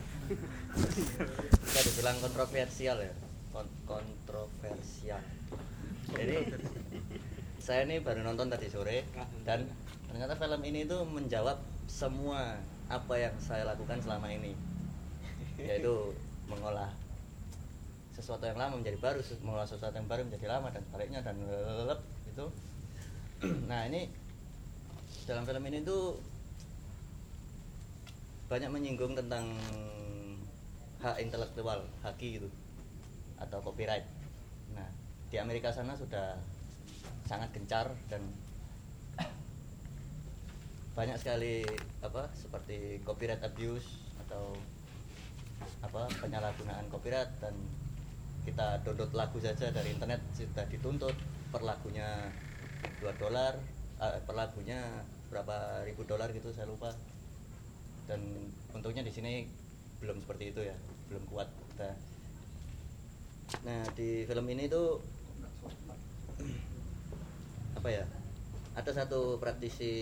bisa dibilang kontroversial ya, Kon- kontroversial. Jadi saya ini baru nonton tadi sore dan ternyata film ini tuh menjawab semua apa yang saya lakukan selama ini, yaitu mengolah sesuatu yang lama menjadi baru, mengolah sesuatu yang baru menjadi lama dan sebaliknya dan lelep itu. Nah ini dalam film ini tuh banyak menyinggung tentang hak intelektual, haki gitu, atau copyright. Nah, di Amerika sana sudah sangat gencar dan banyak sekali apa seperti copyright abuse atau apa penyalahgunaan copyright, dan kita download lagu saja dari internet sudah dituntut per lagunya dua dolar, eh, per lagunya berapa ribu dolar gitu saya lupa. Dan untungnya di sini belum seperti itu ya, belum kuat kita. Nah di film ini tuh apa ya, ada satu praktisi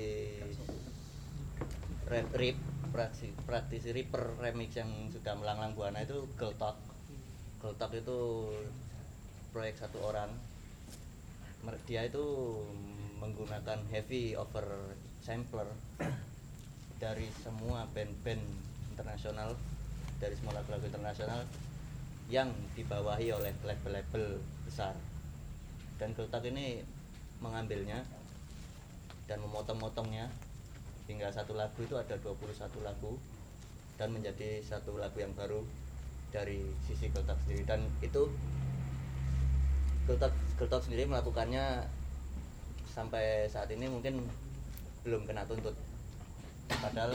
rap, rip, praktisi, praktisi rapper remix yang sudah melanglang buana itu Girl Talk. Girl Talk itu proyek satu orang. Dia itu menggunakan heavy over sampler dari semua band-band internasional, dari semua lagu-lagu internasional yang dibawahi oleh label-label besar. Dan Girl Talk ini mengambilnya dan memotong-motongnya hingga satu lagu itu ada dua puluh satu lagu dan menjadi satu lagu yang baru dari sisi Girl Talk sendiri. Dan itu Girl Talk, Girl Talk sendiri melakukannya sampai saat ini mungkin belum kena tuntut, padahal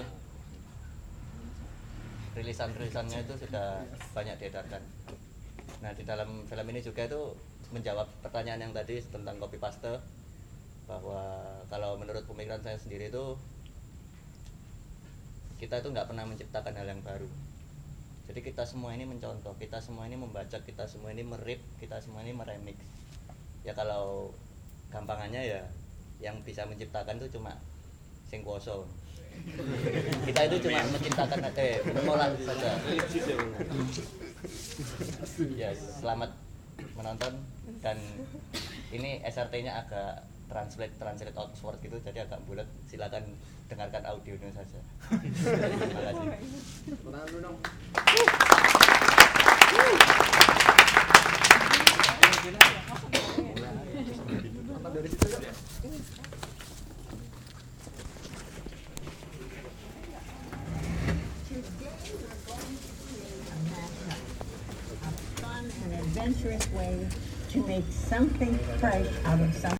rilisan-rilisannya itu sudah banyak diedarkan. Nah di dalam film ini juga itu menjawab pertanyaan yang tadi tentang copy paste, bahwa kalau menurut pemikiran saya sendiri itu kita itu nggak pernah menciptakan hal yang baru. Jadi kita semua ini mencontoh, kita semua ini membaca, kita semua ini merip, kita semua ini meremix. Ya kalau gampangannya ya yang bisa menciptakan itu cuma sing kuoso. Kita itu cuma menciptakan eh mengolah saja. Ya, selamat menonton. Dan ini S R T-nya agak translate translate Oxford gitu, jadi agak bulat. Silakan dengarkan audionya saja. Terima kasih. Tangan dulu dong. Dari situ ya. An adventurous way to make something fresh out of something.